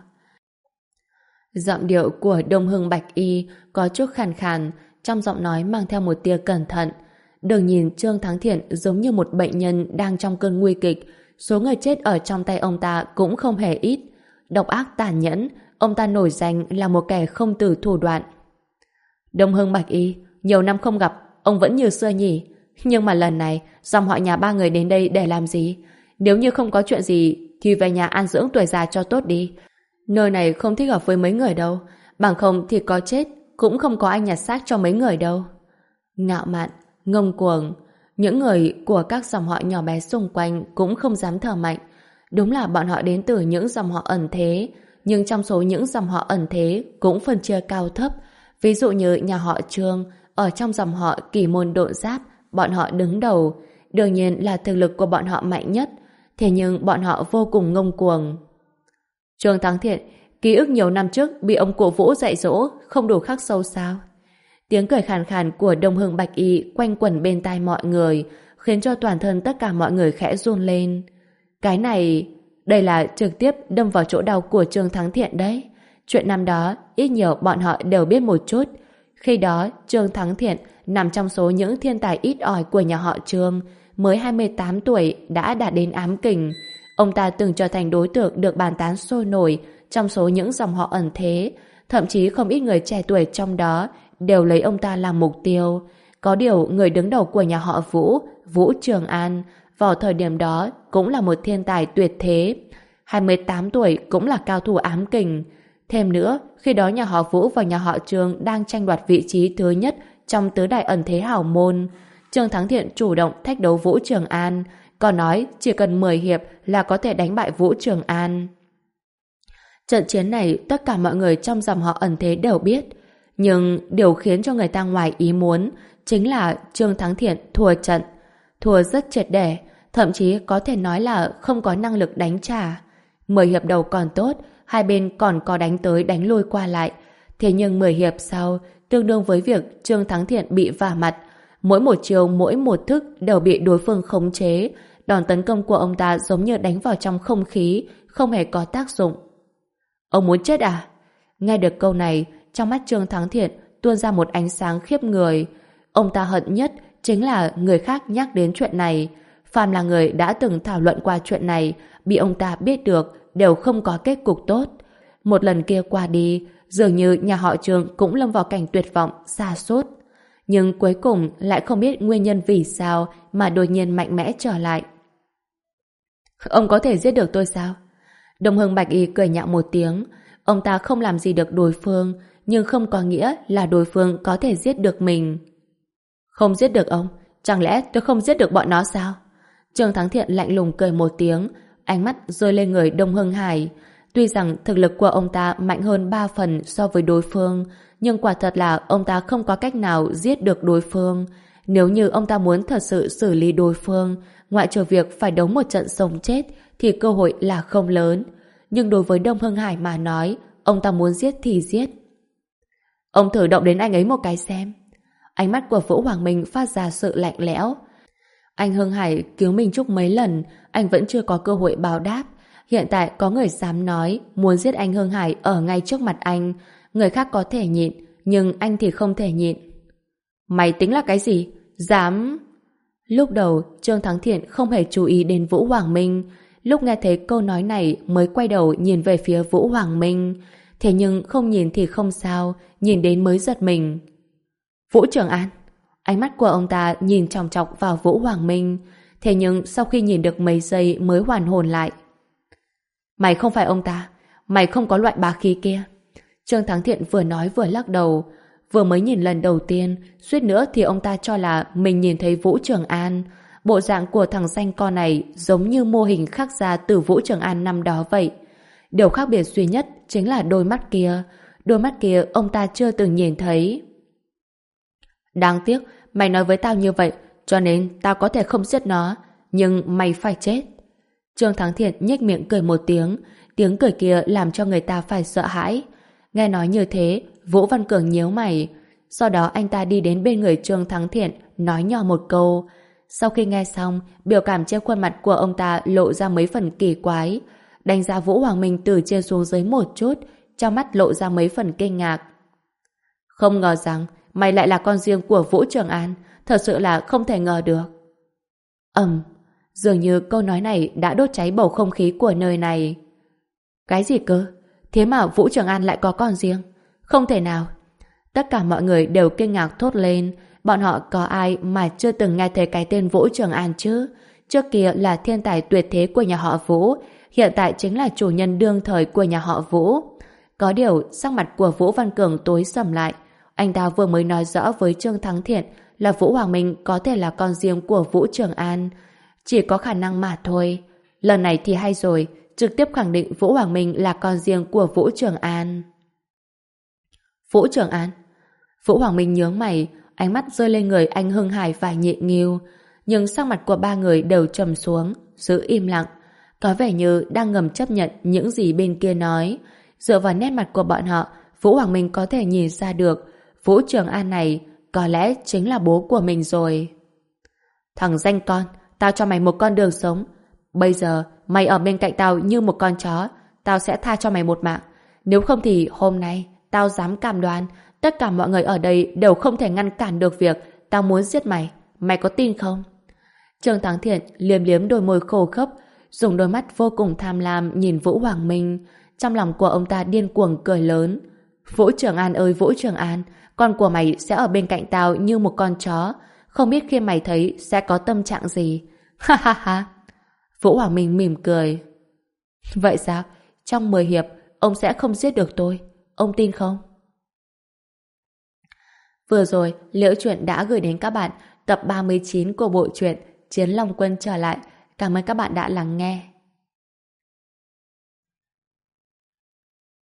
Giọng điệu của Đông Hưng Bạch Y có chút khàn khàn, trong giọng nói mang theo một tia cẩn thận. Đừng nhìn Trương Thắng Thiện giống như một bệnh nhân đang trong cơn nguy kịch. Số người chết ở trong tay ông ta cũng không hề ít. Độc ác tàn nhẫn, ông ta nổi danh là một kẻ không từ thủ đoạn. Đông Hưng Bạch Y, nhiều năm không gặp, ông vẫn như xưa nhỉ? Nhưng mà lần này, dòng họ nhà ba người đến đây để làm gì? Nếu như không có chuyện gì, thì về nhà an dưỡng tuổi già cho tốt đi. Nơi này không thích hợp với mấy người đâu. Bằng không thì có chết, cũng không có ai nhặt xác cho mấy người đâu. Ngạo mạn, ngông cuồng, những người của các dòng họ nhỏ bé xung quanh cũng không dám thở mạnh. Đúng là bọn họ đến từ những dòng họ ẩn thế, nhưng trong số những dòng họ ẩn thế cũng phân chia cao thấp. Ví dụ như nhà họ Trương, ở trong dòng họ Kỳ Môn Độn Giáp, bọn họ đứng đầu. Đương nhiên là thực lực của bọn họ mạnh nhất, thế nhưng bọn họ vô cùng ngông cuồng. Trương Thắng Thiện, ký ức nhiều năm trước bị ông cụ Vũ dạy dỗ không đủ khắc sâu sao? Tiếng cười khàn khàn của Đông Hưng Bạch Y quanh quẩn bên tai mọi người, khiến cho toàn thân tất cả mọi người khẽ run lên. Cái này, đây là trực tiếp đâm vào chỗ đau của Trương Thắng Thiện đấy. Chuyện năm đó, ít nhiều bọn họ đều biết một chút. Khi đó, Trương Thắng Thiện nằm trong số những thiên tài ít ỏi của nhà họ Trương, mới hai mươi tám tuổi đã đạt đến ám kình. Ông ta từng trở thành đối tượng được bàn tán sôi nổi trong số những dòng họ ẩn thế, thậm chí không ít người trẻ tuổi trong đó đều lấy ông ta làm mục tiêu. Có điều người đứng đầu của nhà họ Vũ, Vũ Trường An, vào thời điểm đó cũng là một thiên tài tuyệt thế. hai mươi tám tuổi cũng là cao thủ ám kình. Thêm nữa, khi đó nhà họ Vũ và nhà họ Trương đang tranh đoạt vị trí thứ nhất trong tứ đại ẩn thế hảo môn. Trương Thắng Thiện chủ động thách đấu Vũ Trường An, còn nói chỉ cần mười hiệp là có thể đánh bại Vũ Trường An. Trận chiến này tất cả mọi người trong dòng họ ẩn thế đều biết, nhưng điều khiến cho người ta ngoài ý muốn chính là Trương Thắng Thiện thua trận. Thua rất triệt để, thậm chí có thể nói là không có năng lực đánh trả. Mười hiệp đầu còn tốt, hai bên còn có đánh tới đánh lui qua lại. Thế nhưng mười hiệp sau, tương đương với việc Trương Thắng Thiện bị vả mặt. Mỗi một chiều, mỗi một thức đều bị đối phương khống chế. Đòn tấn công của ông ta giống như đánh vào trong không khí, không hề có tác dụng. Ông muốn chết à? Nghe được câu này, trong mắt Trương Thắng Thiện tuôn ra một ánh sáng khiếp người. Ông ta hận nhất chính là người khác nhắc đến chuyện này. Phàm là người đã từng thảo luận qua chuyện này, bị ông ta biết được đều không có kết cục tốt. Một lần kia qua đi, dường như nhà họ Trương cũng lâm vào cảnh tuyệt vọng, sa sút. Nhưng cuối cùng lại không biết nguyên nhân vì sao mà đột nhiên mạnh mẽ trở lại. Ông có thể giết được tôi sao? Đông Hưng Bạch Y cười nhạo một tiếng. Ông ta không làm gì được đối phương, nhưng không có nghĩa là đối phương có thể giết được mình. Không giết được ông? Chẳng lẽ tôi không giết được bọn nó sao? Trương Thắng Thiện lạnh lùng cười một tiếng, ánh mắt rơi lên người Đông Hưng Hải. Tuy rằng thực lực của ông ta mạnh hơn ba phần so với đối phương, nhưng quả thật là ông ta không có cách nào giết được đối phương. Nếu như ông ta muốn thật sự xử lý đối phương, ngoại trừ việc phải đấu một trận sống chết, thì cơ hội là không lớn. Nhưng đối với Đông Hưng Hải mà nói, ông ta muốn giết thì giết. Ông thử động đến anh ấy một cái xem. Ánh mắt của Vũ Hoàng Minh phát ra sự lạnh lẽo. Anh Hưng Hải cứu mình Trúc mấy lần, anh vẫn chưa có cơ hội báo đáp. Hiện tại có người dám nói muốn giết anh Hưng Hải ở ngay trước mặt anh. Người khác có thể nhịn, nhưng anh thì không thể nhịn. Mày tính là cái gì? Dám... Lúc đầu, Trương Thắng Thiện không hề chú ý đến Vũ Hoàng Minh. Lúc nghe thấy câu nói này mới quay đầu nhìn về phía Vũ Hoàng Minh. Thế nhưng không nhìn thì không sao, nhìn đến mới giật mình. Vũ Trường An. Ánh mắt của ông ta nhìn chòng chọc vào Vũ Hoàng Minh. Thế nhưng sau khi nhìn được mấy giây mới hoàn hồn lại. Mày không phải ông ta, mày không có loại bá khí kia. Trương Thắng Thiện vừa nói vừa lắc đầu. Vừa mới nhìn lần đầu tiên, suýt nữa thì ông ta cho là mình nhìn thấy Vũ Trường An. Bộ dạng của thằng danh con này giống như mô hình khắc ra từ Vũ Trường An năm đó vậy. Điều khác biệt duy nhất chính là đôi mắt kia. Đôi mắt kia ông ta chưa từng nhìn thấy. Đáng tiếc, mày nói với tao như vậy, cho nên tao có thể không giết nó, nhưng mày phải chết. Trương Thắng Thiện nhếch miệng cười một tiếng, tiếng cười kia làm cho người ta phải sợ hãi. Nghe nói như thế, Vũ Văn Cường nhíu mày. Sau đó anh ta đi đến bên người Trương Thắng Thiện, nói nhỏ một câu. Sau khi nghe xong, biểu cảm trên khuôn mặt của ông ta lộ ra mấy phần kỳ quái. Đánh giá Vũ Hoàng Minh từ trên xuống dưới một chút, trong mắt lộ ra mấy phần kinh ngạc. Không ngờ rằng mày lại là con riêng của Vũ Trường An, thật sự là không thể ngờ được. Ầm, dường như câu nói này đã đốt cháy bầu không khí của nơi này. Cái gì cơ? Thế mà Vũ Trường An lại có con riêng? Không thể nào. Tất cả mọi người đều kinh ngạc thốt lên. Bọn họ có ai mà chưa từng nghe thấy cái tên Vũ Trường An chứ? Trước kia là thiên tài tuyệt thế của nhà họ Vũ, hiện tại chính là chủ nhân đương thời của nhà họ Vũ. Có điều, sắc mặt của Vũ Văn Cường tối sầm lại. Anh ta vừa mới nói rõ với Trương Thắng Thiện là Vũ Hoàng Minh có thể là con riêng của Vũ Trường An. Chỉ có khả năng mà thôi. Lần này thì hay rồi, trực tiếp khẳng định Vũ Hoàng Minh là con riêng của Vũ Trường An. Vũ Trường An? Vũ Hoàng Minh nhướng mày, ánh mắt rơi lên người anh Hưng Hải và Nhị Nghiêu. Nhưng sắc mặt của ba người đều trầm xuống, giữ im lặng. Có vẻ như đang ngầm chấp nhận những gì bên kia nói. Dựa vào nét mặt của bọn họ, Vũ Hoàng Minh có thể nhìn ra được Vũ Trường An này có lẽ chính là bố của mình rồi. Thằng danh con, tao cho mày một con đường sống. Bây giờ mày ở bên cạnh tao như một con chó, tao sẽ tha cho mày một mạng. Nếu không thì hôm nay tao dám cam đoan tất cả mọi người ở đây đều không thể ngăn cản được việc tao muốn giết mày. Mày có tin không? Trương Thắng Thiện liếm liếm đôi môi khô khốc, dùng đôi mắt vô cùng tham lam nhìn Vũ Hoàng Minh. Trong lòng của ông ta điên cuồng cười lớn. Vũ Trường An ơi Vũ Trường An, con của mày sẽ ở bên cạnh tao như một con chó. Không biết khi mày thấy sẽ có tâm trạng gì. Ha ha ha. Vũ Hoàng Minh mỉm cười. Vậy sao? Trong mười hiệp, ông sẽ không giết được tôi. Ông tin không? Vừa rồi, Liễu Chuyện đã gửi đến các bạn tập ba mươi chín của bộ truyện Chiến Long Quân trở lại. Cảm ơn các bạn đã lắng nghe.